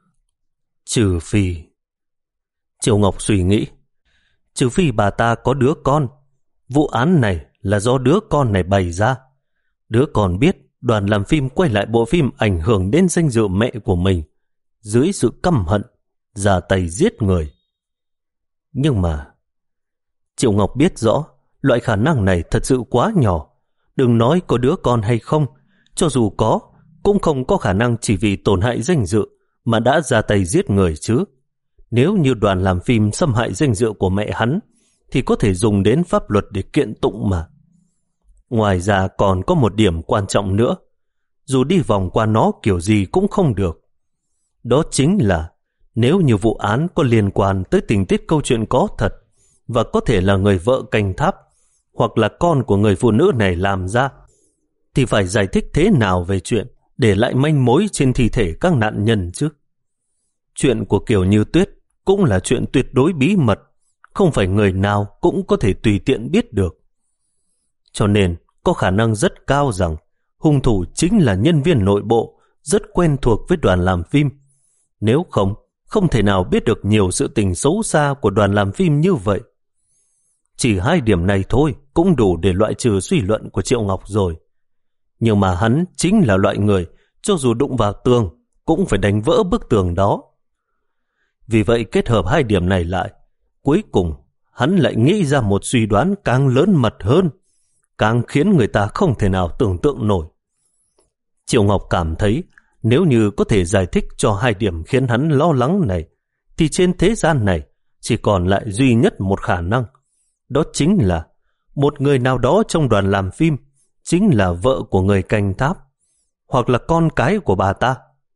Trừ phi... Triệu Ngọc suy nghĩ, trừ phi bà ta có đứa con. Vụ án này là do đứa con này bày ra. Đứa con biết đoàn làm phim quay lại bộ phim ảnh hưởng đến danh dự mẹ của mình, dưới sự căm hận, ra tay giết người. Nhưng mà Triệu Ngọc biết rõ loại khả năng này thật sự quá nhỏ. Đừng nói có đứa con hay không, cho dù có, cũng không có khả năng chỉ vì tổn hại danh dự mà đã ra tay giết người chứ. Nếu như đoàn làm phim xâm hại danh dự của mẹ hắn, thì có thể dùng đến pháp luật để kiện tụng mà. Ngoài ra còn có một điểm quan trọng nữa, dù đi vòng qua nó kiểu gì cũng không được. Đó chính là nếu như vụ án có liên quan tới tình tiết câu chuyện có thật, và có thể là người vợ canh tháp hoặc là con của người phụ nữ này làm ra, thì phải giải thích thế nào về chuyện để lại manh mối trên thi thể các nạn nhân chứ? Chuyện của Kiều Như Tuyết cũng là chuyện tuyệt đối bí mật, không phải người nào cũng có thể tùy tiện biết được. Cho nên có khả năng rất cao rằng hung thủ chính là nhân viên nội bộ rất quen thuộc với đoàn làm phim. Nếu không, không thể nào biết được nhiều sự tình xấu xa của đoàn làm phim như vậy. Chỉ hai điểm này thôi cũng đủ để loại trừ suy luận của Triệu Ngọc rồi. Nhưng mà hắn chính là loại người cho dù đụng vào tường cũng phải đánh vỡ bức tường đó. Vì vậy kết hợp hai điểm này lại, cuối cùng hắn lại nghĩ ra một suy đoán càng lớn mật hơn, càng khiến người ta không thể nào tưởng tượng nổi. Triệu Ngọc cảm thấy nếu như có thể giải thích cho hai điểm khiến hắn lo lắng này, thì trên thế gian này chỉ còn lại duy nhất một khả năng. Đó chính là một người nào đó trong đoàn làm phim chính là vợ của người canh tháp, hoặc là con cái của bà ta.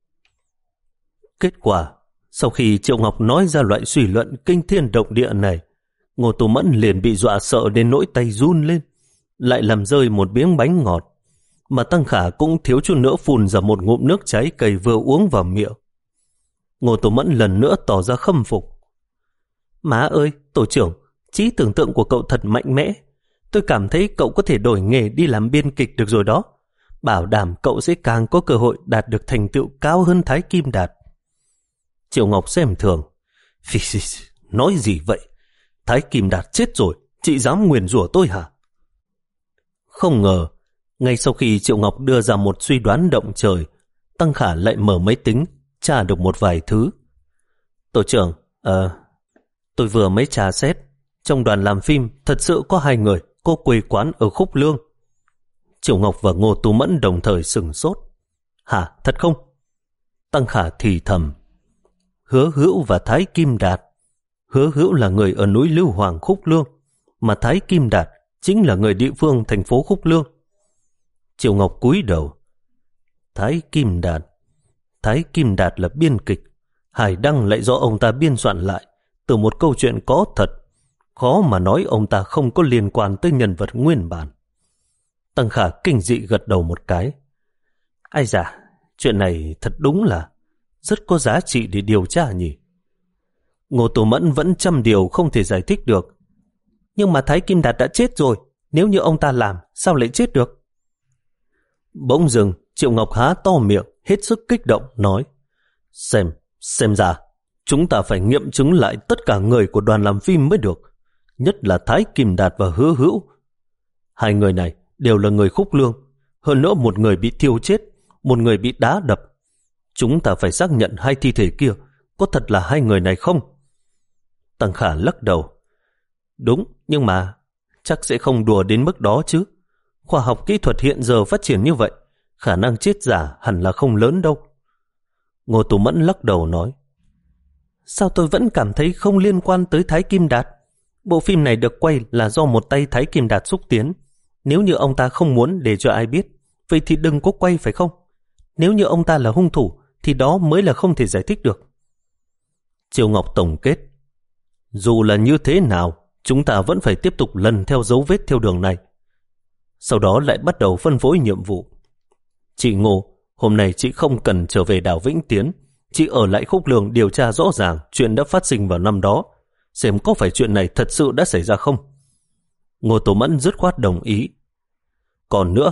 Kết quả, sau khi Triệu Ngọc nói ra loại suy luận kinh thiên động địa này, Ngô Tú Mẫn liền bị dọa sợ đến nỗi tay run lên, lại làm rơi một miếng bánh ngọt, mà Tăng Khả cũng thiếu chút nữa phun ra một ngụm nước trái cây vừa uống vào miệng. Ngô Tú Mẫn lần nữa tỏ ra khâm phục. Má ơi, tổ trưởng, trí tưởng tượng của cậu thật mạnh mẽ. Tôi cảm thấy cậu có thể đổi nghề đi làm biên kịch được rồi đó. Bảo đảm cậu sẽ càng có cơ hội đạt được thành tựu cao hơn Thái Kim Đạt. Triệu Ngọc xem thường. Phì, nói gì vậy? Thái Kim Đạt chết rồi, chị dám nguyền rủa tôi hả? Không ngờ, ngay sau khi Triệu Ngọc đưa ra một suy đoán động trời, Tăng Khả lại mở máy tính, tra được một vài thứ. Tổ trưởng, ờ, tôi vừa mới tra xét, trong đoàn làm phim thật sự có hai người có quê quán ở Khúc Lương. Triệu Ngọc và Ngô Tú Mẫn đồng thời sửng sốt. Hả, thật không? Tăng Khả thì thầm. Hứa Hữu và Thái Kim Đạt. Hứa Hữu là người ở núi Lưu Hoàng Khúc Lương, mà Thái Kim Đạt chính là người địa phương thành phố Khúc Lương. Triệu Ngọc cúi đầu. Thái Kim Đạt. Thái Kim Đạt là biên kịch. Hải Đăng lại do ông ta biên soạn lại từ một câu chuyện có thật. Khó mà nói ông ta không có liên quan tới nhân vật nguyên bản. Tăng Khả kinh dị gật đầu một cái. Ai dạ, chuyện này thật đúng là rất có giá trị để điều tra nhỉ. Ngô Tú Mẫn vẫn trăm điều không thể giải thích được. Nhưng mà Thái Kim Đạt đã chết rồi, nếu như ông ta làm, sao lại chết được? Bỗng dừng, Triệu Ngọc há to miệng, hết sức kích động, nói. Xem, xem ra, chúng ta phải nghiệm chứng lại tất cả người của đoàn làm phim mới được, nhất là Thái Kim Đạt và Hứa Hữu. Hai người này đều là người Khúc Lương, hơn nữa một người bị thiêu chết, một người bị đá đập. Chúng ta phải xác nhận hai thi thể kia có thật là hai người này không? Tăng Khả lắc đầu. Đúng, nhưng mà chắc sẽ không đùa đến mức đó chứ. Khoa học kỹ thuật hiện giờ phát triển như vậy, khả năng chết giả hẳn là không lớn đâu. Ngô Tú Mẫn lắc đầu nói. Sao tôi vẫn cảm thấy không liên quan tới Thái Kim Đạt? Bộ phim này được quay là do một tay Thái Kim Đạt xúc tiến. Nếu như ông ta không muốn để cho ai biết, vậy thì đừng có quay phải không? Nếu như ông ta là hung thủ, thì đó mới là không thể giải thích được. Triệu Ngọc tổng kết. Dù là như thế nào, chúng ta vẫn phải tiếp tục lần theo dấu vết theo đường này. Sau đó lại bắt đầu phân phối nhiệm vụ. Chị Ngô, hôm nay chị không cần trở về đảo Vĩnh Tiến. Chị ở lại Khúc Lương điều tra rõ ràng chuyện đã phát sinh vào năm đó, xem có phải chuyện này thật sự đã xảy ra không. Ngô Tú Mẫn dứt khoát đồng ý. Còn nữa,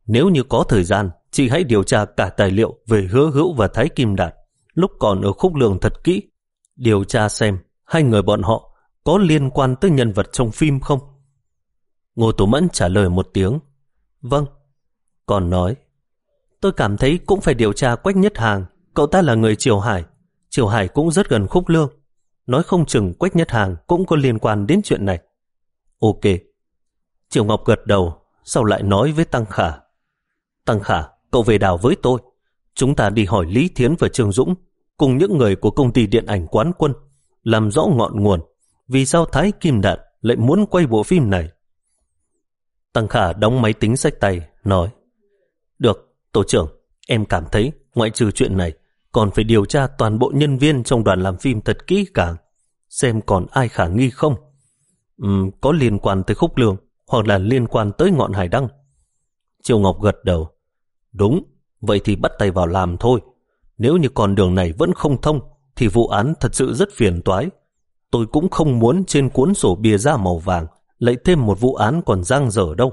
Nếu như có thời gian, chị hãy điều tra cả tài liệu về Hứa Hữu và Thái Kim Đạt lúc còn ở Khúc Lương thật kỹ. Điều tra xem hai người bọn họ có liên quan tới nhân vật trong phim không? Ngô Tú Mẫn trả lời một tiếng. Vâng. Còn nói, tôi cảm thấy cũng phải điều tra Quách Nhất Hàng. Cậu ta là người Triều Hải. Triều Hải cũng rất gần Khúc Lương. Nói không chừng Quách Nhất Hàng cũng có liên quan đến chuyện này. Ok. Triệu Ngọc gật đầu, sau lại nói với Tăng Khả. Tăng Khả, cậu về đảo với tôi. Chúng ta đi hỏi Lý Thiến và Trương Dũng cùng những người của công ty điện ảnh Quán Quân, làm rõ ngọn nguồn vì sao Thái Kim Đạt lại muốn quay bộ phim này. Tăng Khả đóng máy tính xách tay, nói, được, tổ trưởng, em cảm thấy ngoại trừ chuyện này, còn phải điều tra toàn bộ nhân viên trong đoàn làm phim thật kỹ càng, xem còn ai khả nghi không. Uhm, có liên quan tới Khúc Lương hoặc là liên quan tới ngọn hải đăng. Triều Ngọc gật đầu. Đúng, vậy thì bắt tay vào làm thôi. Nếu như con đường này vẫn không thông thì vụ án thật sự rất phiền toái. Tôi cũng không muốn trên cuốn sổ bìa da màu vàng lại thêm một vụ án còn dang dở đâu.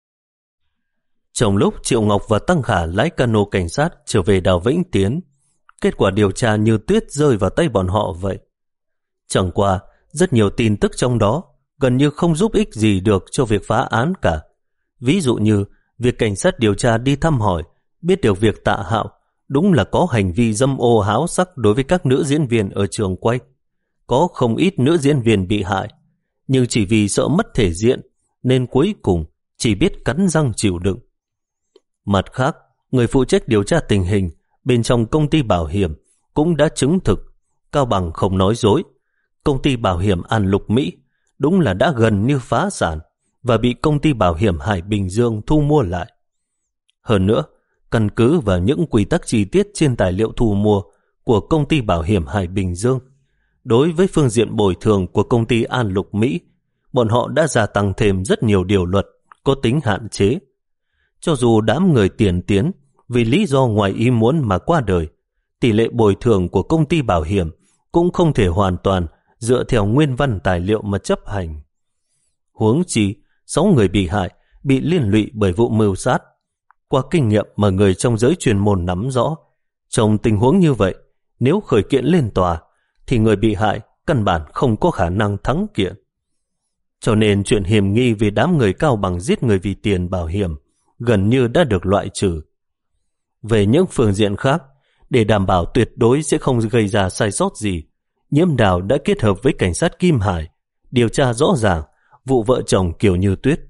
Trong lúc Triệu Ngọc và Tăng Khả lái cano cảnh sát trở về đảo Vĩnh Tiến, kết quả điều tra như tuyết rơi vào tay bọn họ vậy. Chẳng qua, rất nhiều tin tức trong đó gần như không giúp ích gì được cho việc phá án cả. Ví dụ như việc cảnh sát điều tra đi thăm hỏi, biết được việc Tạ Hạo đúng là có hành vi dâm ô háo sắc đối với các nữ diễn viên ở trường quay. Có không ít nữ diễn viên bị hại, nhưng chỉ vì sợ mất thể diện nên cuối cùng chỉ biết cắn răng chịu đựng. Mặt khác, người phụ trách điều tra tình hình bên trong công ty bảo hiểm cũng đã chứng thực Cao Bằng không nói dối. Công ty bảo hiểm An Lục Mỹ đúng là đã gần như phá sản và bị công ty bảo hiểm Hải Bình Dương thu mua lại. Hơn nữa, căn cứ vào những quy tắc chi tiết trên tài liệu thu mua của công ty bảo hiểm Hải Bình Dương, đối với phương diện bồi thường của công ty An Lục Mỹ, bọn họ đã gia tăng thêm rất nhiều điều luật có tính hạn chế. Cho dù đám người tiền tiến vì lý do ngoài ý muốn mà qua đời, tỷ lệ bồi thường của công ty bảo hiểm cũng không thể hoàn toàn dựa theo nguyên văn tài liệu mà chấp hành. Huống chi, sáu người bị hại bị liên lụy bởi vụ mưu sát. Qua kinh nghiệm mà người trong giới chuyên môn nắm rõ, trong tình huống như vậy, nếu khởi kiện lên tòa, thì người bị hại căn bản không có khả năng thắng kiện. Cho nên chuyện hiểm nghi về đám người Cao Bằng giết người vì tiền bảo hiểm gần như đã được loại trừ. Về những phương diện khác, để đảm bảo tuyệt đối sẽ không gây ra sai sót gì, Nhiễm Đào đã kết hợp với cảnh sát Kim Hải điều tra rõ ràng vụ vợ chồng Kiều Như Tuyết.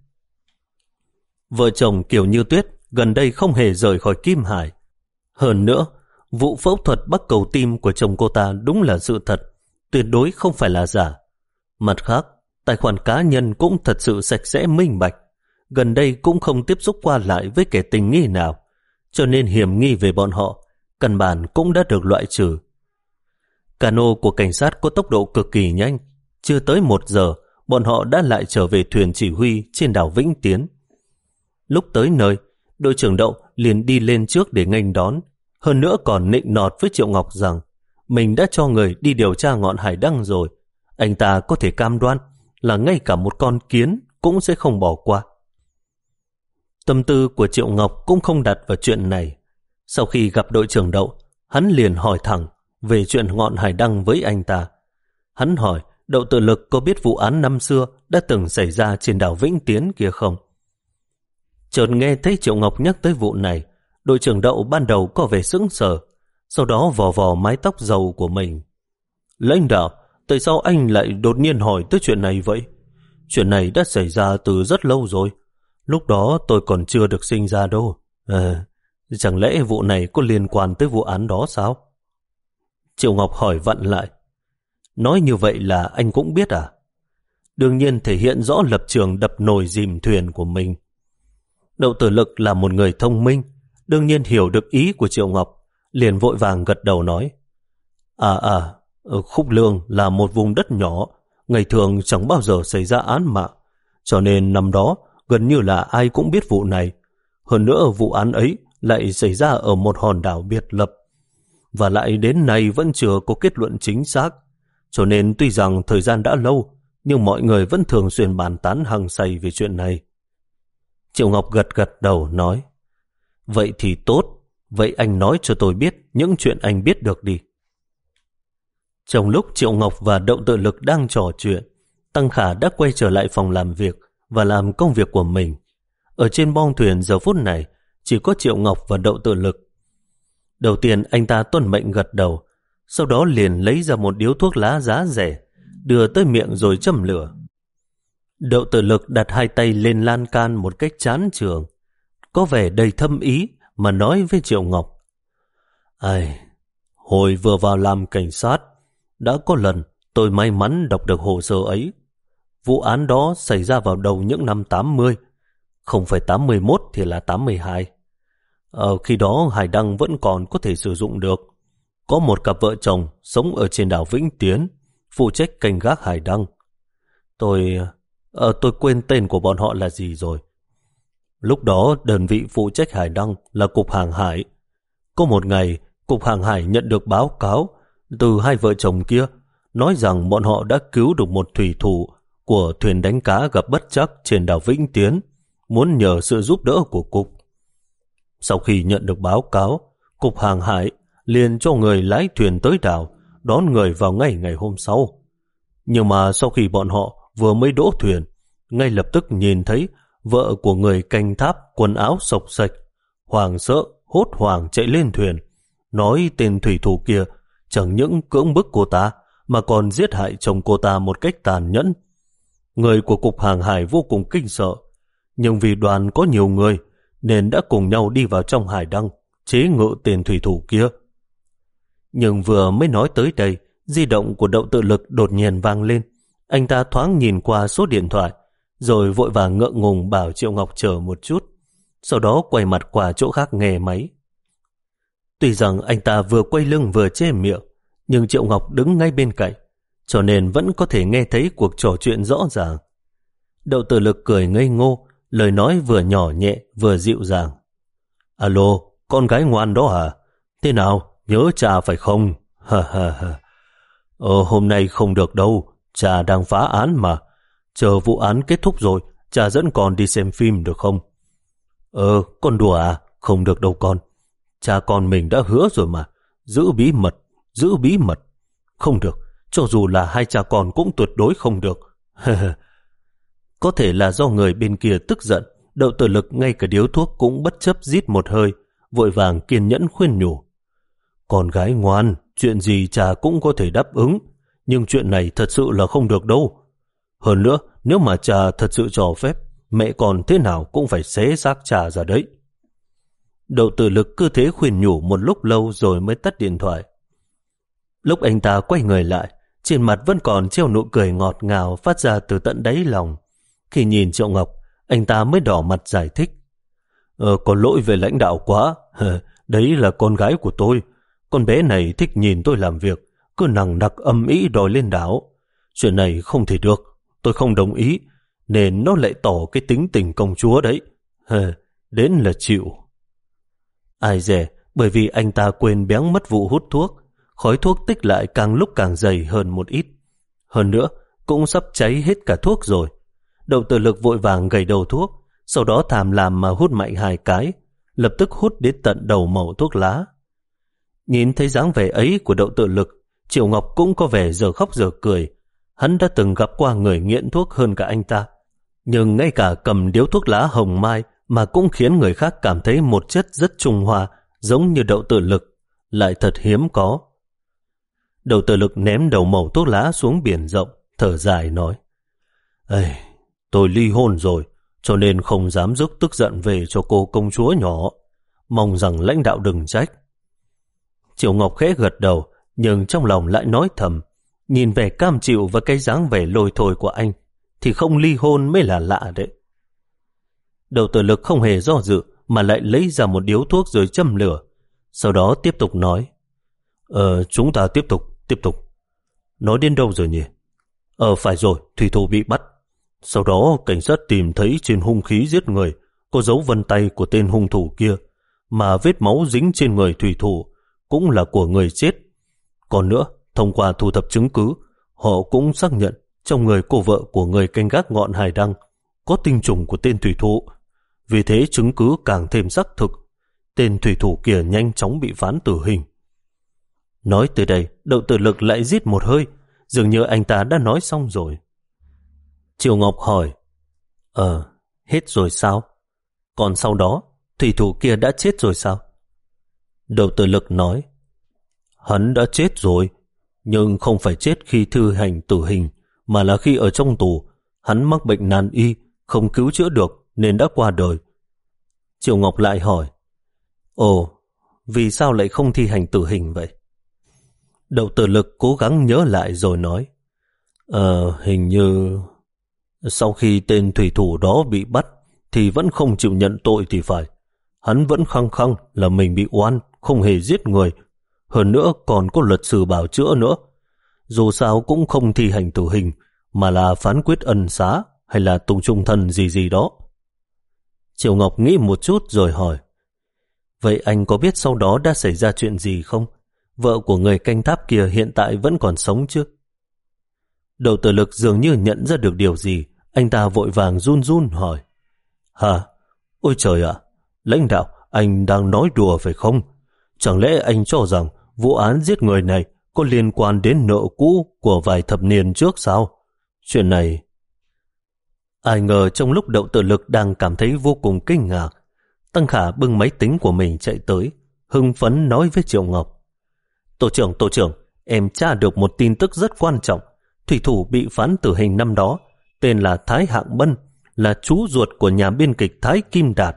Vợ chồng Kiều Như Tuyết gần đây không hề rời khỏi Kim Hải. Hơn nữa, vụ phẫu thuật bắc cầu tim của chồng cô ta đúng là sự thật, tuyệt đối không phải là giả. Mặt khác, tài khoản cá nhân cũng thật sự sạch sẽ minh bạch, gần đây cũng không tiếp xúc qua lại với kẻ tình nghi nào, cho nên hiểm nghi về bọn họ căn bản cũng đã được loại trừ. Cano của cảnh sát có tốc độ cực kỳ nhanh, chưa tới một giờ bọn họ đã lại trở về thuyền chỉ huy trên đảo Vĩnh Tiến. Lúc tới nơi, đội trưởng Đậu liền đi lên trước để nghênh đón, hơn nữa còn nịnh nọt với Triệu Ngọc rằng mình đã cho người đi điều tra ngọn hải đăng rồi, anh ta có thể cam đoan là ngay cả một con kiến cũng sẽ không bỏ qua. Tâm tư của Triệu Ngọc cũng không đặt vào chuyện này. Sau khi gặp đội trưởng Đậu, hắn liền hỏi thẳng về chuyện ngọn hải đăng với anh ta. Hắn hỏi Đậu Tự Lực có biết vụ án năm xưa đã từng xảy ra trên đảo Vĩnh Tiến kia không? Chợt nghe thấy Triệu Ngọc nhắc tới vụ này, đội trưởng Đậu ban đầu có vẻ sững sờ, sau đó vò vò mái tóc râu của mình. Lãnh đạo, tại sao anh lại đột nhiên hỏi tới chuyện này vậy? Chuyện này đã xảy ra từ rất lâu rồi. Lúc đó tôi còn chưa được sinh ra đâu. À, chẳng lẽ vụ này có liên quan tới vụ án đó sao? Triệu Ngọc hỏi vặn lại. Nói như vậy là anh cũng biết à? Đương nhiên thể hiện rõ lập trường đập nồi dìm thuyền của mình. Đậu Tử Lực là một người thông minh, đương nhiên hiểu được ý của Triệu Ngọc, liền vội vàng gật đầu nói. À à, Khúc Lương là một vùng đất nhỏ, ngày thường chẳng bao giờ xảy ra án mạng, cho nên năm đó gần như là ai cũng biết vụ này. Hơn nữa vụ án ấy lại xảy ra ở một hòn đảo biệt lập, và lại đến nay vẫn chưa có kết luận chính xác, cho nên tuy rằng thời gian đã lâu, nhưng mọi người vẫn thường xuyên bàn tán hăng say về chuyện này. Triệu Ngọc gật gật đầu nói, Vậy thì tốt, vậy anh nói cho tôi biết những chuyện anh biết được đi. Trong lúc Triệu Ngọc và Đậu Tự Lực đang trò chuyện, Tăng Khả đã quay trở lại phòng làm việc và làm công việc của mình. Ở trên bong thuyền giờ phút này chỉ có Triệu Ngọc và Đậu Tự Lực. Đầu tiên anh ta tuân mệnh gật đầu, sau đó liền lấy ra một điếu thuốc lá giá rẻ, đưa tới miệng rồi châm lửa. Đậu Tự Lực đặt hai tay lên lan can một cách chán chường, có vẻ đầy thâm ý mà nói với Triệu Ngọc. Ai, hồi vừa vào làm cảnh sát, đã có lần tôi may mắn đọc được hồ sơ ấy. Vụ án đó xảy ra vào đầu những năm tám mươi, không phải tám mươi mốt thì là tám mươi hai. Ở khi đó hải đăng vẫn còn có thể sử dụng được. Có một cặp vợ chồng sống ở trên đảo Vĩnh Tiến, phụ trách canh gác hải đăng. Tôi... Ờ, tôi quên tên của bọn họ là gì rồi. Lúc đó đơn vị phụ trách hải đăng là Cục Hàng Hải. Có một ngày, Cục Hàng Hải nhận được báo cáo từ hai vợ chồng kia, nói rằng bọn họ đã cứu được một thủy thủ của thuyền đánh cá gặp bất trắc trên đảo Vĩnh Tiến, muốn nhờ sự giúp đỡ của Cục. Sau khi nhận được báo cáo, Cục Hàng Hải liền cho người lái thuyền tới đảo, đón người vào ngay ngày hôm sau. Nhưng mà sau khi bọn họ vừa mới đỗ thuyền, ngay lập tức nhìn thấy vợ của người canh tháp quần áo xộc xệch, hoảng sợ hốt hoảng chạy lên thuyền, nói tên thủy thủ kia chẳng những cưỡng bức cô ta mà còn giết hại chồng cô ta một cách tàn nhẫn. Người của Cục Hàng Hải vô cùng kinh sợ, nhưng vì đoàn có nhiều người nên đã cùng nhau đi vào trong hải đăng chế ngự tên thủy thủ kia. Nhưng vừa mới nói tới đây, di động của Đậu Tự Lực đột nhiên vang lên. Anh ta thoáng nhìn qua số điện thoại, rồi vội vàng ngượng ngùng bảo Triệu Ngọc chờ một chút, sau đó quay mặt qua chỗ khác nghe máy. Tuy rằng anh ta vừa quay lưng vừa che miệng, nhưng Triệu Ngọc đứng ngay bên cạnh, cho nên vẫn có thể nghe thấy cuộc trò chuyện rõ ràng. Đậu Tự Lực cười ngây ngô, lời nói vừa nhỏ nhẹ vừa dịu dàng. Alo, con gái ngoan đó hả? Thế nào, nhớ cha phải không? Ha ha ha. Ờ, hôm nay không được đâu, cha đang phá án mà. Chờ vụ án kết thúc rồi, cha dẫn con đi xem phim được không? Ờ, con đùa à? Không được đâu con. Cha con mình đã hứa rồi mà. Giữ bí mật, giữ bí mật. Không được, cho dù là hai cha con cũng tuyệt đối không được. Có thể là do người bên kia tức giận, Đậu Tự Lực ngay cả điếu thuốc cũng bất chấp rít một hơi, vội vàng kiên nhẫn khuyên nhủ. Con gái ngoan, chuyện gì cha cũng có thể đáp ứng, nhưng chuyện này thật sự là không được đâu. Hơn nữa, nếu mà cha thật sự cho phép, mẹ còn thế nào cũng phải xé xác cha ra đấy. Đậu Tự Lực cứ thế khuyên nhủ một lúc lâu rồi mới tắt điện thoại. Lúc anh ta quay người lại, trên mặt vẫn còn treo nụ cười ngọt ngào phát ra từ tận đáy lòng. Khi nhìn Triệu Ngọc, anh ta mới đỏ mặt giải thích. Ờ, có lỗi về lãnh đạo quá. Đấy là con gái của tôi. Con bé này thích nhìn tôi làm việc, cứ nằng nặc âm ý đòi lên đảo. Chuyện này không thể được, tôi không đồng ý, nên nó lại tỏ cái tính tình công chúa đấy. Đến là chịu. Ai dè, bởi vì anh ta quên béng mất vụ hút thuốc, khói thuốc tích lại càng lúc càng dày hơn một ít. Hơn nữa, cũng sắp cháy hết cả thuốc rồi. Đậu Tự Lực vội vàng gầy đầu thuốc, sau đó thàm làm mà hút mạnh hai cái, lập tức hút đến tận đầu mẩu thuốc lá. Nhìn thấy dáng vẻ ấy của Đậu Tự Lực, Triệu Ngọc cũng có vẻ giờ khóc giờ cười. Hắn đã từng gặp qua người nghiện thuốc hơn cả anh ta, nhưng ngay cả cầm điếu thuốc lá hồng mai mà cũng khiến người khác cảm thấy một chất rất trung hòa, giống như Đậu Tự Lực, lại thật hiếm có. Đậu Tự Lực ném đầu mẩu thuốc lá xuống biển rộng, thở dài nói. Ây, tôi ly hôn rồi, cho nên không dám rước tức giận về cho cô công chúa nhỏ. Mong rằng lãnh đạo đừng trách. Triệu Ngọc khẽ gật đầu, nhưng trong lòng lại nói thầm, nhìn vẻ cam chịu và cái dáng vẻ lôi thôi của anh, thì không ly hôn mới là lạ đấy. Đậu Tự Lực không hề do dự, mà lại lấy ra một điếu thuốc rồi châm lửa. Sau đó tiếp tục nói. Ờ, chúng ta tiếp tục, tiếp tục. Nói đến đâu rồi nhỉ? Ờ, phải rồi, thủy thủ bị bắt. Sau đó cảnh sát tìm thấy trên hung khí giết người có dấu vân tay của tên hung thủ kia, mà vết máu dính trên người thủy thủ cũng là của người chết. Còn nữa, thông qua thu thập chứng cứ, họ cũng xác nhận trong người cô vợ của người canh gác ngọn hải đăng có tinh trùng của tên thủy thủ. Vì thế chứng cứ càng thêm xác thực. tên thủy thủ kia nhanh chóng bị phán tử hình. Nói tới đây, Đậu Tử Lực lại rít một hơi, dường như anh ta đã nói xong rồi. Triệu Ngọc hỏi, Ờ, hết rồi sao? Còn sau đó, thủy thủ kia đã chết rồi sao? Đậu Tử Lực nói, hắn đã chết rồi, nhưng không phải chết khi thi hành tử hình, mà là khi ở trong tù, hắn mắc bệnh nan y, không cứu chữa được nên đã qua đời. Triệu Ngọc lại hỏi, Ồ, vì sao lại không thi hành tử hình vậy? Đậu Tử Lực cố gắng nhớ lại rồi nói, Ờ, hình như sau khi tên thủy thủ đó bị bắt thì vẫn không chịu nhận tội thì phải. Hắn vẫn khăng khăng là mình bị oan, không hề giết người. Hơn nữa còn có luật sư bảo chữa nữa. Dù sao cũng không thi hành tử hình, mà là phán quyết ân xá hay là tù trung thân gì gì đó. Triệu Ngọc nghĩ một chút rồi hỏi, Vậy anh có biết sau đó đã xảy ra chuyện gì không? Vợ của người canh tháp kia hiện tại vẫn còn sống chứ? Đậu Tử Lực dường như nhận ra được điều gì, anh ta vội vàng run run hỏi, Hả? Ôi trời ạ! Lãnh đạo, anh đang nói đùa phải không? Chẳng lẽ anh cho rằng vụ án giết người này có liên quan đến nợ cũ của vài thập niên trước sao? Chuyện này... Ai ngờ trong lúc Đậu Tử Lực đang cảm thấy vô cùng kinh ngạc, Tăng Khả bưng máy tính của mình chạy tới, hưng phấn nói với Triệu Ngọc, Tổ trưởng, tổ trưởng, em tra được một tin tức rất quan trọng. Thủy thủ bị phán tử hình năm đó, tên là Thái Hạng Bân, là chú ruột của nhà biên kịch Thái Kim Đạt.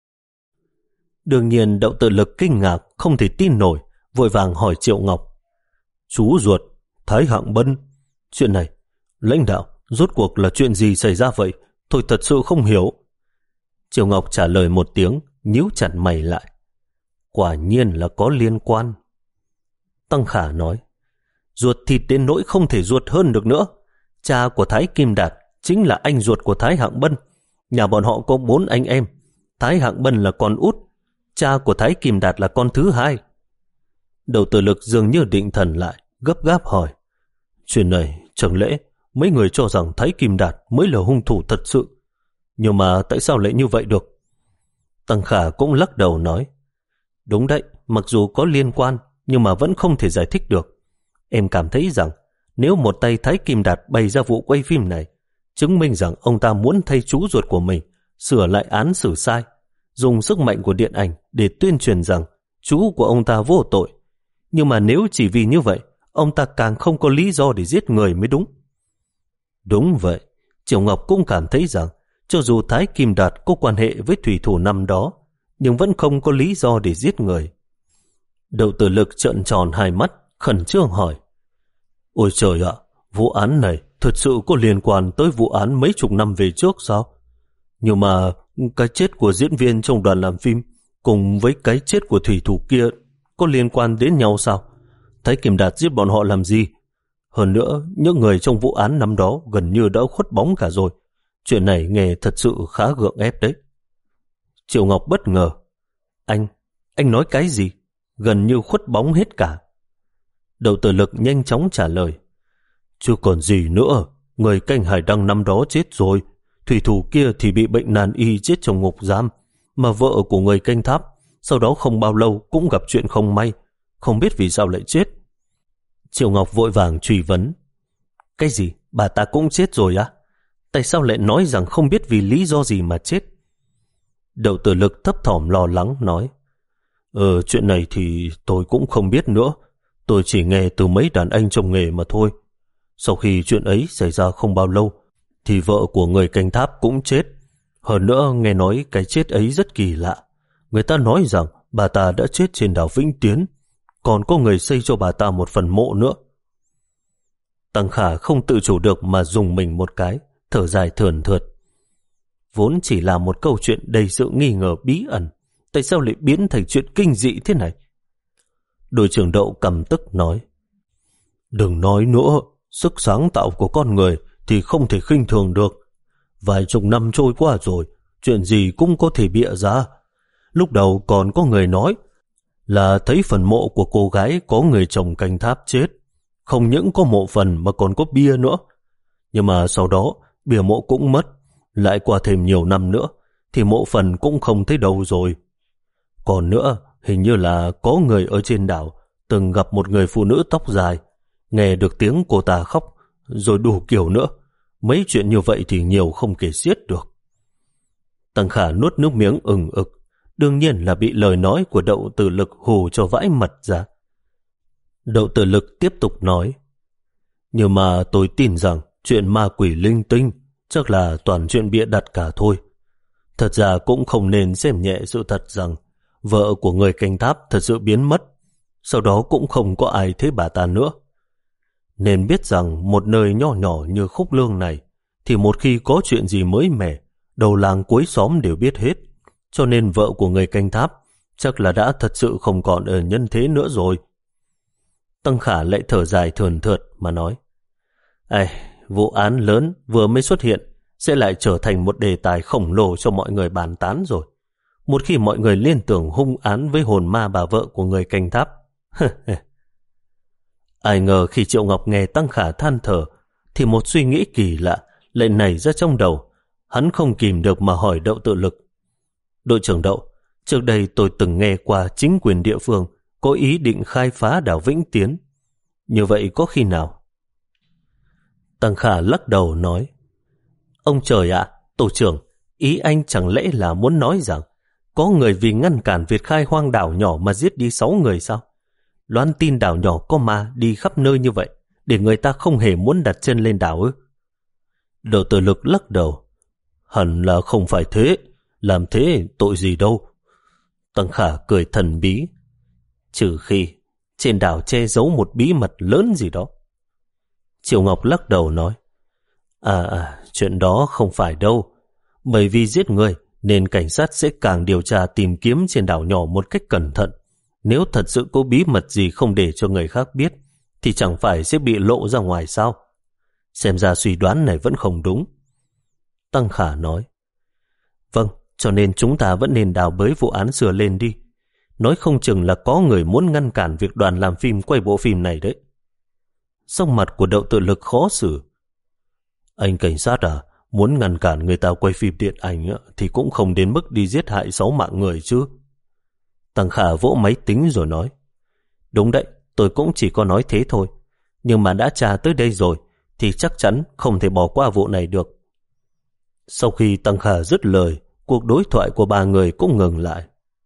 Đương nhiên Đậu Tử Lực kinh ngạc, không thể tin nổi, vội vàng hỏi Triệu Ngọc, Chú ruột, Thái Hạng Bân? Chuyện này, lãnh đạo, rốt cuộc là chuyện gì xảy ra vậy? Tôi thật sự không hiểu. Triệu Ngọc trả lời một tiếng, nhíu chặt mày lại. Quả nhiên là có liên quan. Tăng Khả nói, ruột thịt đến nỗi không thể ruột hơn được nữa. Cha của Thái Kim Đạt chính là anh ruột của Thái Hạng Bân. Nhà bọn họ có bốn anh em. Thái Hạng Bân là con út, cha của Thái Kim Đạt là con thứ hai. Đậu Tử Lực dường như định thần lại, gấp gáp hỏi, chuyện này chẳng lẽ mấy người cho rằng Thái Kim Đạt mới là hung thủ thật sự? Nhưng mà tại sao lại như vậy được? Tăng Khả cũng lắc đầu nói, đúng đấy, mặc dù có liên quan nhưng mà vẫn không thể giải thích được. Em cảm thấy rằng nếu một tay Thái Kim Đạt bày ra vụ quay phim này, chứng minh rằng ông ta muốn thay chú ruột của mình sửa lại án xử sai, dùng sức mạnh của điện ảnh để tuyên truyền rằng chú của ông ta vô tội. Nhưng mà nếu chỉ vì như vậy, ông ta càng không có lý do để giết người mới đúng. Đúng vậy, Triệu Ngọc cũng cảm thấy rằng cho dù Thái Kim Đạt có quan hệ với thủy thủ năm đó, nhưng vẫn không có lý do để giết người. Đậu Tử Lực trợn tròn hai mắt, khẩn trương hỏi, Ôi trời ạ, vụ án này thật sự có liên quan tới vụ án mấy chục năm về trước sao? Nhưng mà cái chết của diễn viên trong đoàn làm phim cùng với cái chết của thủy thủ kia có liên quan đến nhau sao? Thái Kim Đạt giết bọn họ làm gì? Hơn nữa, những người trong vụ án năm đó gần như đã khuất bóng cả rồi. Chuyện này nghe thật sự khá gượng ép đấy. Triệu Ngọc bất ngờ. Anh, anh nói cái gì? Gần như khuất bóng hết cả. Đậu Tử Lực nhanh chóng trả lời. Chứ còn gì nữa, người canh hải đăng năm đó chết rồi. Thủy thủ kia thì bị bệnh nan y chết trong ngục giam. Mà vợ của người canh tháp sau đó không bao lâu cũng gặp chuyện không may, không biết vì sao lại chết. Triệu Ngọc vội vàng truy vấn. Cái gì? Bà ta cũng chết rồi á? Tại sao lại nói rằng không biết vì lý do gì mà chết? Đậu Tử Lực thấp thỏm lo lắng nói. Ờ, chuyện này thì tôi cũng không biết nữa. Tôi chỉ nghe từ mấy đàn anh trong nghề mà thôi. Sau khi chuyện ấy xảy ra không bao lâu, thì vợ của người canh tháp cũng chết. Hơn nữa nghe nói cái chết ấy rất kỳ lạ. Người ta nói rằng bà ta đã chết trên đảo Vĩnh Tiến, còn có người xây cho bà ta một phần mộ nữa. Tăng Khả không tự chủ được mà dùng mình một cái, thở dài thườn thượt. Vốn chỉ là một câu chuyện đầy sự nghi ngờ bí ẩn, tại sao lại biến thành chuyện kinh dị thế này? Đội trưởng Đậu căm tức nói. Đừng nói nữa, sức sáng tạo của con người thì không thể khinh thường được. Vài chục năm trôi qua rồi, chuyện gì cũng có thể bịa ra. Lúc đầu còn có người nói là thấy phần mộ của cô gái có người chồng canh tháp chết. Không những có mộ phần mà còn có bia nữa. Nhưng mà sau đó bia mộ cũng mất. Lại qua thêm nhiều năm nữa thì mộ phần cũng không thấy đâu rồi. Còn nữa, hình như là có người ở trên đảo từng gặp một người phụ nữ tóc dài, nghe được tiếng cô ta khóc, rồi đủ kiểu nữa. Mấy chuyện như vậy thì nhiều không kể xiết được. Tăng Khả nuốt nước miếng ừng ực, đương nhiên là bị lời nói của Đậu Tử Lực hù cho vãi mật ra. Đậu Tử Lực tiếp tục nói, nhưng mà tôi tin rằng chuyện ma quỷ linh tinh chắc là toàn chuyện bịa đặt cả thôi. Thật ra cũng không nên xem nhẹ sự thật rằng vợ của người canh tháp thật sự biến mất, sau đó cũng không có ai thấy bà ta nữa. Nên biết rằng một nơi nhỏ nhỏ như Khúc Lương này thì một khi có chuyện gì mới mẻ, đầu làng cuối xóm đều biết hết, cho nên vợ của người canh tháp chắc là đã thật sự không còn ở nhân thế nữa rồi. Tăng Khả lại thở dài thườn thượt mà nói, Ây, vụ án lớn vừa mới xuất hiện sẽ lại trở thành một đề tài khổng lồ cho mọi người bàn tán rồi. Một khi mọi người liên tưởng hung án với hồn ma bà vợ của người canh tháp. Ai ngờ khi Triệu Ngọc nghe Tăng Khả than thở thì một suy nghĩ kỳ lạ lại nảy ra trong đầu. Hắn không kìm được mà hỏi Đậu Tự Lực, đội trưởng Đậu, trước đây tôi từng nghe qua chính quyền địa phương có ý định khai phá đảo Vĩnh Tiến. Như vậy có khi nào? Tăng Khả lắc đầu nói, ông trời ạ, tổ trưởng, ý anh chẳng lẽ là muốn nói rằng có người vì ngăn cản việc khai hoang đảo nhỏ mà giết đi sáu người sao? Loan tin đảo nhỏ có ma đi khắp nơi như vậy để người ta không hề muốn đặt chân lên đảo ư? Đậu Tử Lực lắc đầu, hẳn là không phải thế, làm thế tội gì đâu. Tăng Khả cười thần bí, trừ khi trên đảo che giấu một bí mật lớn gì đó. Triệu Ngọc lắc đầu nói, À, à, chuyện đó không phải đâu. Bởi vì giết người nên cảnh sát sẽ càng điều tra tìm kiếm trên đảo nhỏ một cách cẩn thận. Nếu thật sự có bí mật gì không để cho người khác biết thì chẳng phải sẽ bị lộ ra ngoài sao? Xem ra suy đoán này vẫn không đúng. Tăng Khả nói, Vâng, cho nên chúng ta vẫn nên đào bới vụ án xưa lên đi. Nói không chừng là có người muốn ngăn cản việc đoàn làm phim quay bộ phim này đấy. Sắc mặt của Đậu Tự Lực khó xử. Anh cảnh sát à, muốn ngăn cản người ta quay phim điện ảnh thì cũng không đến mức đi giết hại sáu mạng người chứ. Tăng Khả vỗ máy tính rồi nói, đúng đấy, tôi cũng chỉ có nói thế thôi. Nhưng mà đã tra tới đây rồi thì chắc chắn không thể bỏ qua vụ này được. Sau khi Tăng Khả dứt lời, cuộc đối thoại của ba người cũng ngừng lại.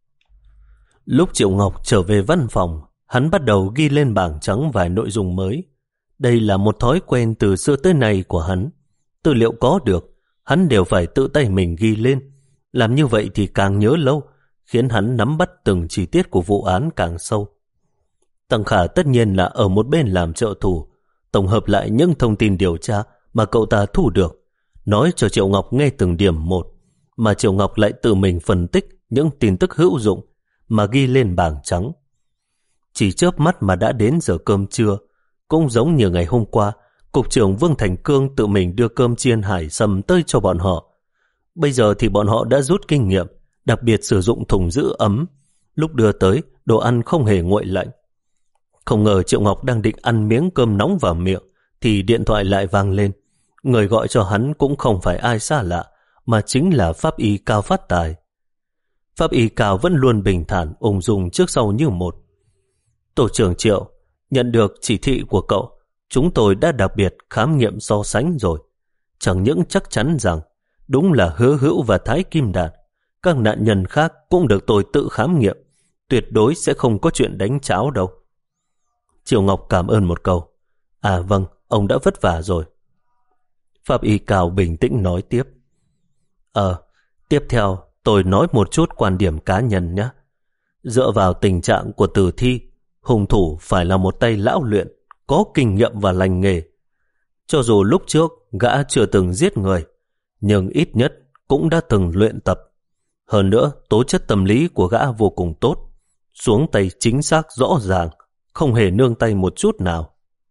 Lúc Triệu Ngọc trở về văn phòng, hắn bắt đầu ghi lên bảng trắng vài nội dung mới. Đây là một thói quen từ xưa tới nay của hắn. Tư liệu có được, hắn đều phải tự tay mình ghi lên. Làm như vậy thì càng nhớ lâu, khiến hắn nắm bắt từng chi tiết của vụ án càng sâu. Tăng Khả tất nhiên là ở một bên làm trợ thủ, tổng hợp lại những thông tin điều tra mà cậu ta thu được, nói cho Triệu Ngọc nghe từng điểm một, mà Triệu Ngọc lại tự mình phân tích những tin tức hữu dụng mà ghi lên bảng trắng. Chỉ chớp mắt mà đã đến giờ cơm trưa, cũng giống như ngày hôm qua, Cục trưởng Vương Thành Cương tự mình đưa cơm chiên hải sâm tới cho bọn họ. Bây giờ thì bọn họ đã rút kinh nghiệm, đặc biệt sử dụng thùng giữ ấm. Lúc đưa tới, đồ ăn không hề nguội lạnh. Không ngờ Triệu Ngọc đang định ăn miếng cơm nóng vào miệng, thì điện thoại lại vang lên. Người gọi cho hắn cũng không phải ai xa lạ, mà chính là Pháp Y Cao Phát Tài. Pháp Y Cao vẫn luôn bình thản, ung dung trước sau như một. Tổ trưởng Triệu, nhận được chỉ thị của cậu, chúng tôi đã đặc biệt khám nghiệm so sánh rồi. Chẳng những chắc chắn rằng đúng là Hứa Hữu và Thái Kim Đạt, các nạn nhân khác cũng được tôi tự khám nghiệm, tuyệt đối sẽ không có chuyện đánh cháo đâu. Triệu Ngọc cảm ơn một câu. À vâng, ông đã vất vả rồi. Pháp Y Cao bình tĩnh nói tiếp. Ờ, tiếp theo tôi nói một chút quan điểm cá nhân nhé. Dựa vào tình trạng của tử thi, hung thủ phải là một tay lão luyện, có kinh nghiệm và lành nghề. Cho dù lúc trước gã chưa từng giết người, nhưng ít nhất cũng đã từng luyện tập. Hơn nữa, tố chất tâm lý của gã vô cùng tốt, xuống tay chính xác rõ ràng, không hề nương tay một chút nào.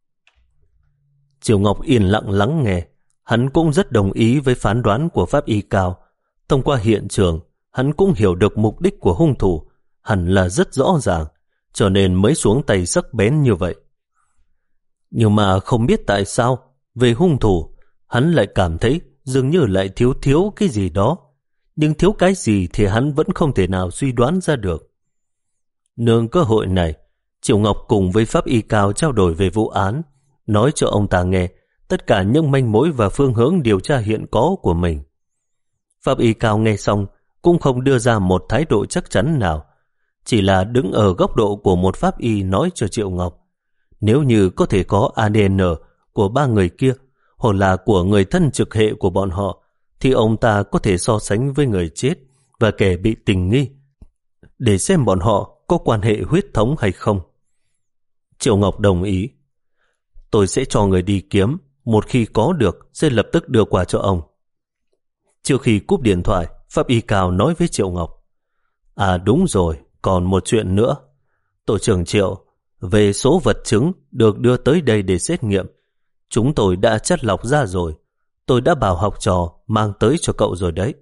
Triều Ngọc yên lặng lắng nghe, hắn cũng rất đồng ý với phán đoán của Pháp Y Cao. Thông qua hiện trường, hắn cũng hiểu được mục đích của hung thủ hẳn là rất rõ ràng, cho nên mới xuống tay sắc bén như vậy. Nhưng mà không biết tại sao, về hung thủ, hắn lại cảm thấy dường như lại thiếu thiếu cái gì đó. Nhưng thiếu cái gì thì hắn vẫn không thể nào suy đoán ra được. Nương cơ hội này, Triệu Ngọc cùng với pháp y Cao trao đổi về vụ án, nói cho ông ta nghe tất cả những manh mối và phương hướng điều tra hiện có của mình. Pháp y Cao nghe xong cũng không đưa ra một thái độ chắc chắn nào, chỉ là đứng ở góc độ của một pháp y nói cho Triệu Ngọc. Nếu như có thể có a đê en của ba người kia hoặc là của người thân trực hệ của bọn họ, thì ông ta có thể so sánh với người chết và kẻ bị tình nghi để xem bọn họ có quan hệ huyết thống hay không. Triệu Ngọc đồng ý. Tôi sẽ cho người đi kiếm, một khi có được sẽ lập tức đưa qua cho ông. Trước khi cúp điện thoại, pháp y Cao nói với Triệu Ngọc. À đúng rồi, còn một chuyện nữa. Tổ trưởng Triệu, về số vật chứng được đưa tới đây để xét nghiệm, chúng tôi đã chất lọc ra rồi. Tôi đã bảo học trò mang tới cho cậu rồi đấy.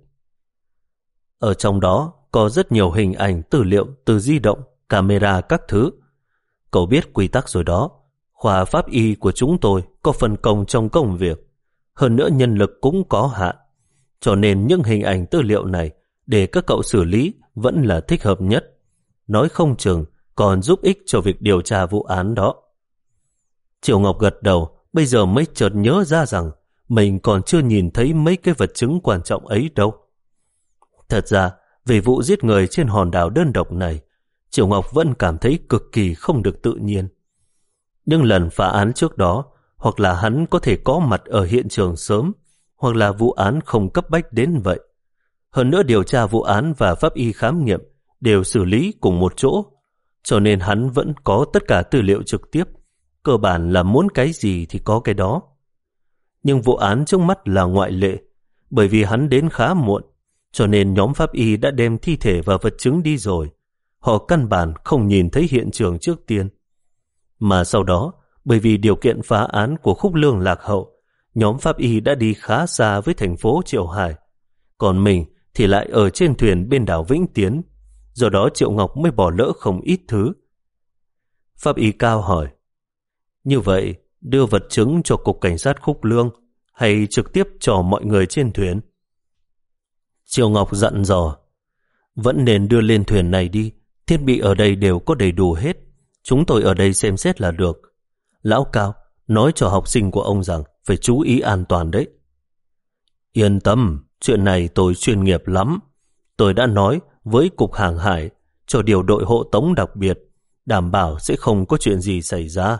Ở trong đó có rất nhiều hình ảnh tư liệu từ di động, camera các thứ. Cậu biết quy tắc rồi đó. Khoa pháp y của chúng tôi có phân công trong công việc. Hơn nữa nhân lực cũng có hạn. Cho nên những hình ảnh tư liệu này để các cậu xử lý vẫn là thích hợp nhất. Nói không chừng còn giúp ích cho việc điều tra vụ án đó. Triệu Ngọc gật đầu, bây giờ mới chợt nhớ ra rằng mình còn chưa nhìn thấy mấy cái vật chứng quan trọng ấy đâu. Thật ra, về vụ giết người trên hòn đảo đơn độc này, Triệu Ngọc vẫn cảm thấy cực kỳ không được tự nhiên. Nhưng lần phá án trước đó, hoặc là hắn có thể có mặt ở hiện trường sớm, hoặc là vụ án không cấp bách đến vậy. Hơn nữa điều tra vụ án và pháp y khám nghiệm đều xử lý cùng một chỗ, cho nên hắn vẫn có tất cả tư liệu trực tiếp, cơ bản là muốn cái gì thì có cái đó. Nhưng vụ án trước mắt là ngoại lệ, bởi vì hắn đến khá muộn, cho nên nhóm pháp y đã đem thi thể và vật chứng đi rồi. Họ căn bản không nhìn thấy hiện trường trước tiên. Mà sau đó, bởi vì điều kiện phá án của Khúc Lương lạc hậu, nhóm pháp y đã đi khá xa với thành phố Triệu Hải. Còn mình thì lại ở trên thuyền bên đảo Vĩnh Tiến, do đó Triệu Ngọc mới bỏ lỡ không ít thứ. Pháp y Cao hỏi, như vậy đưa vật chứng cho Cục Cảnh sát Khúc Lương hay trực tiếp cho mọi người trên thuyền? Triệu Ngọc dặn dò, vẫn nên đưa lên thuyền này đi, thiết bị ở đây đều có đầy đủ hết, chúng tôi ở đây xem xét là được. Lão Cao, nói cho học sinh của ông rằng phải chú ý an toàn đấy. Yên tâm, chuyện này tôi chuyên nghiệp lắm. Tôi đã nói với Cục Hàng Hải cho điều đội hộ tống đặc biệt, đảm bảo sẽ không có chuyện gì xảy ra.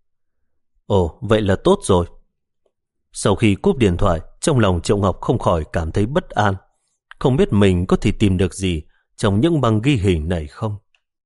Ồ, vậy là tốt rồi. Sau khi cúp điện thoại, trong lòng Triệu Ngọc không khỏi cảm thấy bất an. Không biết mình có thể tìm được gì trong những băng ghi hình này không?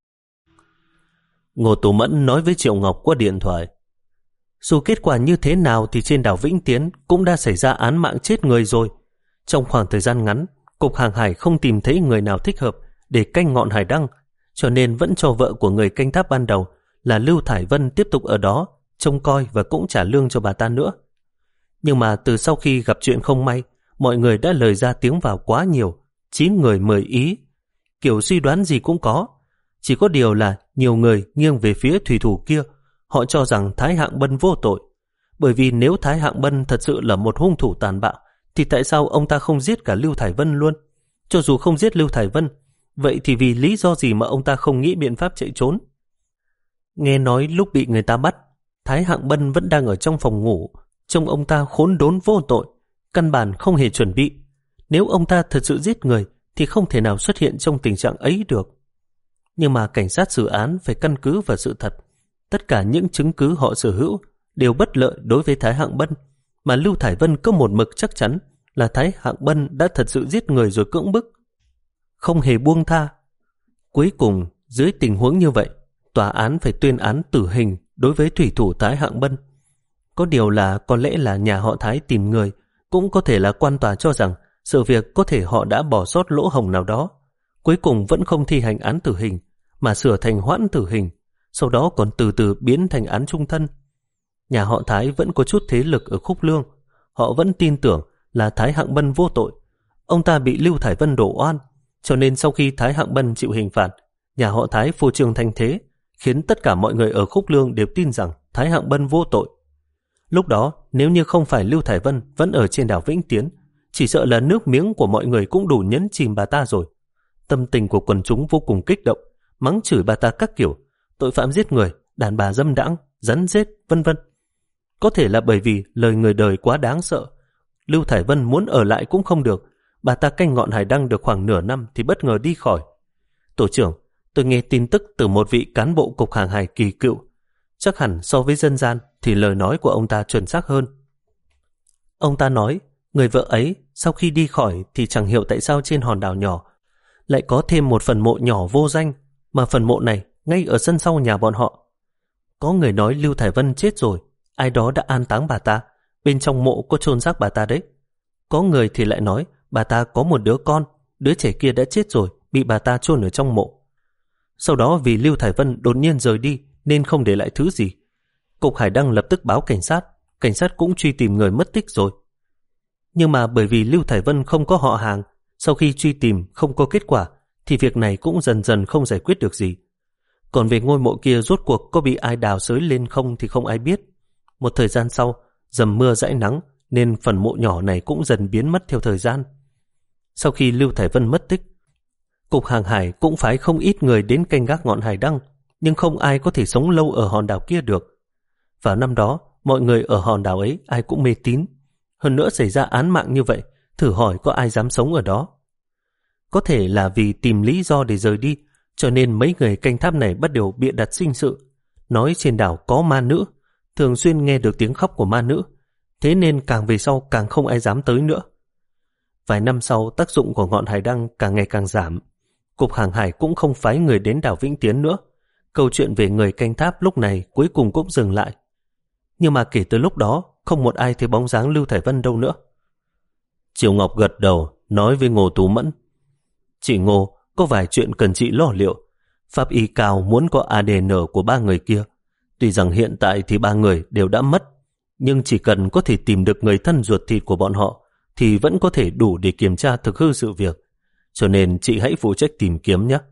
Ngô Tú Mẫn nói với Triệu Ngọc qua điện thoại. Dù kết quả như thế nào thì trên đảo Vĩnh Tiến cũng đã xảy ra án mạng chết người rồi. Trong khoảng thời gian ngắn, Cục Hàng Hải không tìm thấy người nào thích hợp để canh ngọn hải đăng, cho nên vẫn cho vợ của người canh tháp ban đầu là Lưu Thải Vân tiếp tục ở đó, trông coi và cũng trả lương cho bà ta nữa. Nhưng mà từ sau khi gặp chuyện không may, mọi người đã lời ra tiếng vào quá nhiều, chín người mười ý. Kiểu suy đoán gì cũng có. Chỉ có điều là nhiều người nghiêng về phía thủy thủ kia. Họ cho rằng Thái Hạng Bân vô tội. Bởi vì nếu Thái Hạng Bân thật sự là một hung thủ tàn bạo, thì tại sao ông ta không giết cả Lưu Thải Vân luôn? Cho dù không giết Lưu Thải Vân, vậy thì vì lý do gì mà ông ta không nghĩ biện pháp chạy trốn? Nghe nói lúc bị người ta bắt, Thái Hạng Bân vẫn đang ở trong phòng ngủ, trông ông ta khốn đốn vô tội, căn bản không hề chuẩn bị. Nếu ông ta thật sự giết người thì không thể nào xuất hiện trong tình trạng ấy được. Nhưng mà cảnh sát xử án phải căn cứ vào sự thật. Tất cả những chứng cứ họ sở hữu đều bất lợi đối với Thái Hạng Bân, mà Lưu Thải Vân có một mực chắc chắn là Thái Hạng Bân đã thật sự giết người rồi cưỡng bức, không hề buông tha. Cuối cùng, dưới tình huống như vậy, tòa án phải tuyên án tử hình đối với thủy thủ Thái Hạng Bân. Có điều là có lẽ là nhà họ Thái tìm người, cũng có thể là quan tòa cho rằng sự việc có thể họ đã bỏ sót lỗ hổng nào đó. Cuối cùng vẫn không thi hành án tử hình, mà sửa thành hoãn tử hình, sau đó còn từ từ biến thành án chung thân. Nhà họ Thái vẫn có chút thế lực ở Khúc Lương. Họ vẫn tin tưởng là Thái Hạng Bân vô tội. Ông ta bị Lưu Thải Vân đổ oan, cho nên sau khi Thái Hạng Bân chịu hình phạt, nhà họ Thái phô trương thanh thế, khiến tất cả mọi người ở Khúc Lương đều tin rằng Thái Hạng Bân vô tội. Lúc đó, nếu như không phải Lưu Thải Vân vẫn ở trên đảo Vĩnh Tiến, chỉ sợ là nước miếng của mọi người cũng đủ nhấn chìm bà ta rồi. Tâm tình của quần chúng vô cùng kích động, mắng chửi bà ta các kiểu, tội phạm giết người, đàn bà dâm đãng, rắn rết, vân vân. Có thể là bởi vì lời người đời quá đáng sợ, Lưu Thải Vân muốn ở lại cũng không được. Bà ta canh ngọn hải đăng được khoảng nửa năm thì bất ngờ đi khỏi. Tổ trưởng, tôi nghe tin tức từ một vị cán bộ cục hàng hải kỳ cựu. Chắc hẳn so với dân gian thì lời nói của ông ta chuẩn xác hơn. Ông ta nói, người vợ ấy sau khi đi khỏi thì chẳng hiểu tại sao trên hòn đảo nhỏ lại có thêm một phần mộ nhỏ vô danh, mà phần mộ này ngay ở sân sau nhà bọn họ. Có người nói Lưu Thải Vân chết rồi, ai đó đã an táng bà ta, bên trong mộ có chôn xác bà ta đấy. Có người thì lại nói bà ta có một đứa con, đứa trẻ kia đã chết rồi, bị bà ta chôn ở trong mộ. Sau đó vì Lưu Thải Vân đột nhiên rời đi nên không để lại thứ gì. Cục Hải Đăng lập tức báo cảnh sát, cảnh sát cũng truy tìm người mất tích rồi. Nhưng mà bởi vì Lưu Thải Vân không có họ hàng, sau khi truy tìm không có kết quả thì việc này cũng dần dần không giải quyết được gì. Còn về ngôi mộ kia rốt cuộc có bị ai đào xới lên không thì không ai biết. Một thời gian sau, dầm mưa dãi nắng nên phần mộ nhỏ này cũng dần biến mất theo thời gian. Sau khi Lưu Thải Vân mất tích, Cục Hàng hải cũng phái không ít người đến canh gác ngọn hải đăng, nhưng không ai có thể sống lâu ở hòn đảo kia được. Vào năm đó, mọi người ở hòn đảo ấy ai cũng mê tín. Hơn nữa xảy ra án mạng như vậy, thử hỏi có ai dám sống ở đó. Có thể là vì tìm lý do để rời đi, cho nên mấy người canh tháp này bắt đầu bịa đặt sinh sự, nói trên đảo có ma nữ, thường xuyên nghe được tiếng khóc của ma nữ, thế nên càng về sau càng không ai dám tới nữa. Vài năm sau, tác dụng của ngọn hải đăng càng ngày càng giảm. Cục Hàng hải cũng không phái người đến đảo Vĩnh Tiến nữa. Câu chuyện về người canh tháp lúc này cuối cùng cũng dừng lại. Nhưng mà kể từ lúc đó, không một ai thấy bóng dáng Lưu Thải Vân đâu nữa. Triều Ngọc gật đầu, nói với Ngô Tú Mẫn. Chị Ngô, có vài chuyện cần chị lo liệu. Pháp y Cao muốn có a đê en của ba người kia. Tuy rằng hiện tại thì ba người đều đã mất, nhưng chỉ cần có thể tìm được người thân ruột thịt của bọn họ thì vẫn có thể đủ để kiểm tra thực hư sự việc. Cho nên chị hãy phụ trách tìm kiếm nhé.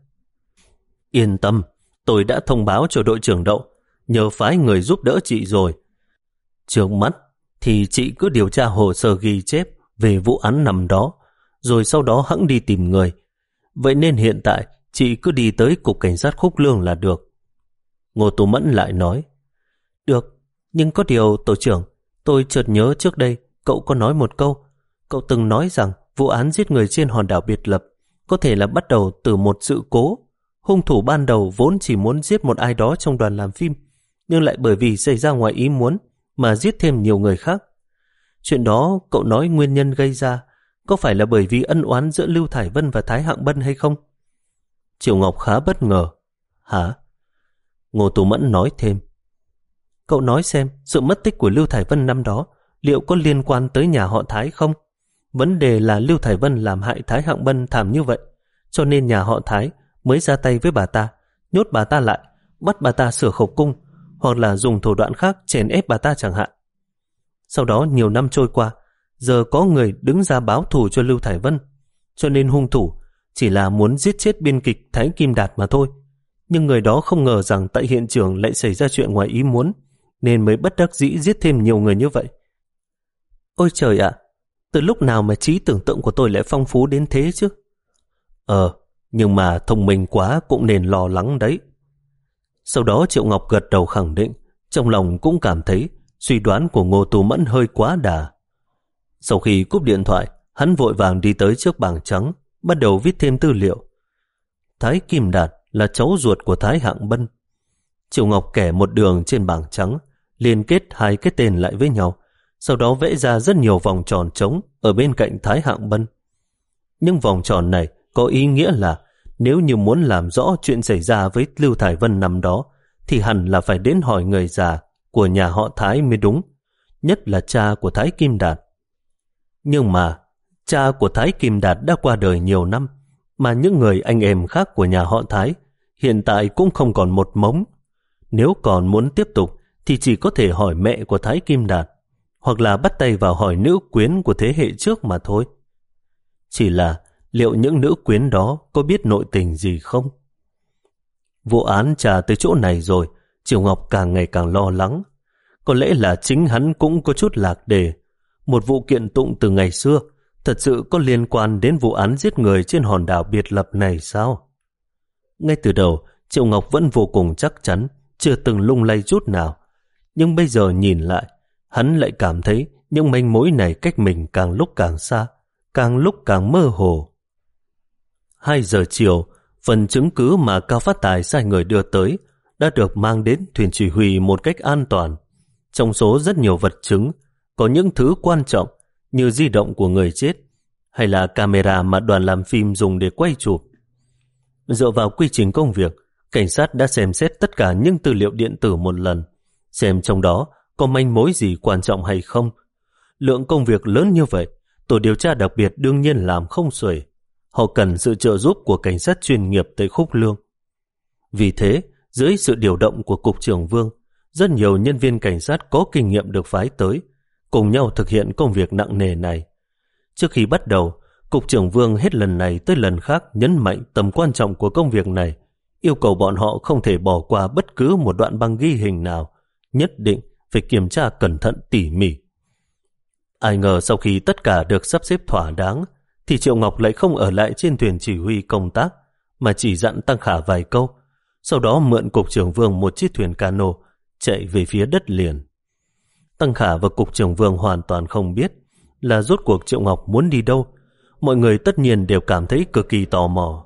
Yên tâm, tôi đã thông báo cho đội trưởng Đậu, nhờ phái người giúp đỡ chị rồi. Trước mắt thì chị cứ điều tra hồ sơ ghi chép về vụ án năm đó, rồi sau đó hẵng đi tìm người. Vậy nên hiện tại chị cứ đi tới cục cảnh sát Khúc Lương là được. Ngô Tú Mẫn lại nói. Được, nhưng có điều tổ trưởng, tôi chợt nhớ trước đây cậu có nói một câu. Cậu từng nói rằng vụ án giết người trên hòn đảo biệt lập có thể là bắt đầu từ một sự cố. Hung thủ ban đầu vốn chỉ muốn giết một ai đó trong đoàn làm phim, nhưng lại bởi vì xảy ra ngoài ý muốn mà giết thêm nhiều người khác. Chuyện đó cậu nói nguyên nhân gây ra có phải là bởi vì ân oán giữa Lưu Thải Vân và Thái Hạng Bân hay không? Triệu Ngọc khá bất ngờ. Hả? Ngô Tú Mẫn nói thêm. Cậu nói xem sự mất tích của Lưu Thải Vân năm đó liệu có liên quan tới nhà họ Thái không? Vấn đề là Lưu Thải Vân làm hại Thái Hạng Bân thảm như vậy, cho nên nhà họ Thái mới ra tay với bà ta, nhốt bà ta lại, bắt bà ta sửa khẩu cung, hoặc là dùng thủ đoạn khác chèn ép bà ta chẳng hạn. Sau đó nhiều năm trôi qua, giờ có người đứng ra báo thù cho Lưu Thải Vân, cho nên hung thủ chỉ là muốn giết chết biên kịch Thái Kim Đạt mà thôi. Nhưng người đó không ngờ rằng tại hiện trường lại xảy ra chuyện ngoài ý muốn, nên mới bất đắc dĩ giết thêm nhiều người như vậy. Ôi trời ạ, từ lúc nào mà trí tưởng tượng của tôi lại phong phú đến thế chứ? Ờ, nhưng mà thông minh quá cũng nên lo lắng đấy. Sau đó Triệu Ngọc gật đầu khẳng định, trong lòng cũng cảm thấy suy đoán của Ngô Tú Mẫn hơi quá đà. Sau khi cúp điện thoại, hắn vội vàng đi tới trước bảng trắng, bắt đầu viết thêm tư liệu. Thái Kim Đạt là cháu ruột của Thái Hạng Bân. Triệu Ngọc kẻ một đường trên bảng trắng, liên kết hai cái tên lại với nhau, sau đó vẽ ra rất nhiều vòng tròn trống ở bên cạnh Thái Hạng Bân. Nhưng vòng tròn này có ý nghĩa là nếu như muốn làm rõ chuyện xảy ra với Lưu Thải Vân năm đó thì hẳn là phải đến hỏi người già của nhà họ Thái mới đúng, nhất là cha của Thái Kim Đạt. Nhưng mà cha của Thái Kim Đạt đã qua đời nhiều năm, mà những người anh em khác của nhà họ Thái hiện tại cũng không còn một mống. Nếu còn muốn tiếp tục thì chỉ có thể hỏi mẹ của Thái Kim Đạt, hoặc là bắt tay vào hỏi nữ quyến của thế hệ trước mà thôi. Chỉ là liệu những nữ quyến đó có biết nội tình gì không? Vụ án trà tới chỗ này rồi, Triều Ngọc càng ngày càng lo lắng. Có lẽ là chính hắn cũng có chút lạc đề. Một vụ kiện tụng từ ngày xưa thật sự có liên quan đến vụ án giết người trên hòn đảo biệt lập này sao? Ngay từ đầu, Triệu Ngọc vẫn vô cùng chắc chắn, chưa từng lung lay chút nào. Nhưng bây giờ nhìn lại, hắn lại cảm thấy những manh mối này cách mình càng lúc càng xa, càng lúc càng mơ hồ. Hai giờ chiều, phần chứng cứ mà Cao Phát Tài sai người đưa tới đã được mang đến thuyền chỉ huy một cách an toàn. Trong số rất nhiều vật chứng, có những thứ quan trọng như di động của người chết hay là camera mà đoàn làm phim dùng để quay chụp. Dựa vào quy trình công việc, cảnh sát đã xem xét tất cả những tư liệu điện tử một lần, xem trong đó có manh mối gì quan trọng hay không. Lượng công việc lớn như vậy, tổ điều tra đặc biệt đương nhiên làm không xuể. Họ cần sự trợ giúp của cảnh sát chuyên nghiệp tại Khúc Lương. Vì thế, dưới sự điều động của Cục trưởng Vương, rất nhiều nhân viên cảnh sát có kinh nghiệm được phái tới, cùng nhau thực hiện công việc nặng nề này. Trước khi bắt đầu, Cục trưởng Vương hết lần này tới lần khác nhấn mạnh tầm quan trọng của công việc này, yêu cầu bọn họ không thể bỏ qua bất cứ một đoạn băng ghi hình nào, nhất định phải kiểm tra cẩn thận tỉ mỉ. Ai ngờ sau khi tất cả được sắp xếp thỏa đáng, thì Triệu Ngọc lại không ở lại trên thuyền chỉ huy công tác, mà chỉ dặn Tăng Khả vài câu, sau đó mượn Cục trưởng Vương một chiếc thuyền cano chạy về phía đất liền. Tăng Khả và Cục trưởng Vương hoàn toàn không biết là rốt cuộc Triệu Ngọc muốn đi đâu. Mọi người tất nhiên đều cảm thấy cực kỳ tò mò.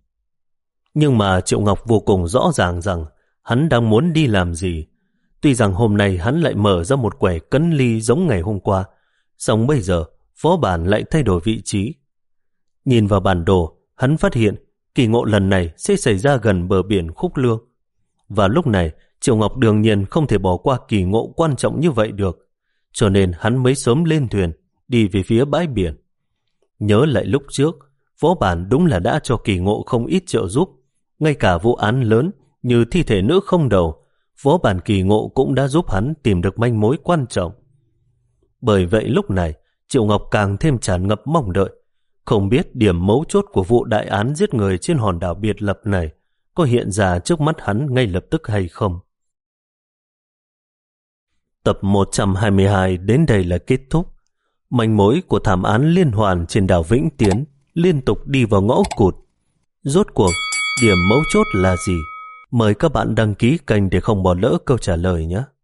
Nhưng mà Triệu Ngọc vô cùng rõ ràng rằng hắn đang muốn đi làm gì. Tuy rằng hôm nay hắn lại mở ra một quẻ cấn ly giống ngày hôm qua, song bây giờ phó bản lại thay đổi vị trí. Nhìn vào bản đồ, hắn phát hiện kỳ ngộ lần này sẽ xảy ra gần bờ biển Khúc Lương. Và lúc này, Triệu Ngọc đương nhiên không thể bỏ qua kỳ ngộ quan trọng như vậy được, cho nên hắn mới sớm lên thuyền, đi về phía bãi biển. Nhớ lại lúc trước, phó bản đúng là đã cho kỳ ngộ không ít trợ giúp. Ngay cả vụ án lớn như thi thể nữ không đầu, phó bản kỳ ngộ cũng đã giúp hắn tìm được manh mối quan trọng. Bởi vậy lúc này, Triệu Ngọc càng thêm tràn ngập mong đợi, không biết điểm mấu chốt của vụ đại án giết người trên hòn đảo biệt lập này có hiện ra trước mắt hắn ngay lập tức hay không. Tập một trăm hai mươi hai đến đây là kết thúc. Manh mối của thảm án liên hoàn trên đảo Vĩnh Tiến liên tục đi vào ngõ cụt. Rốt cuộc, điểm mấu chốt là gì? Mời các bạn đăng ký kênh để không bỏ lỡ câu trả lời nhé.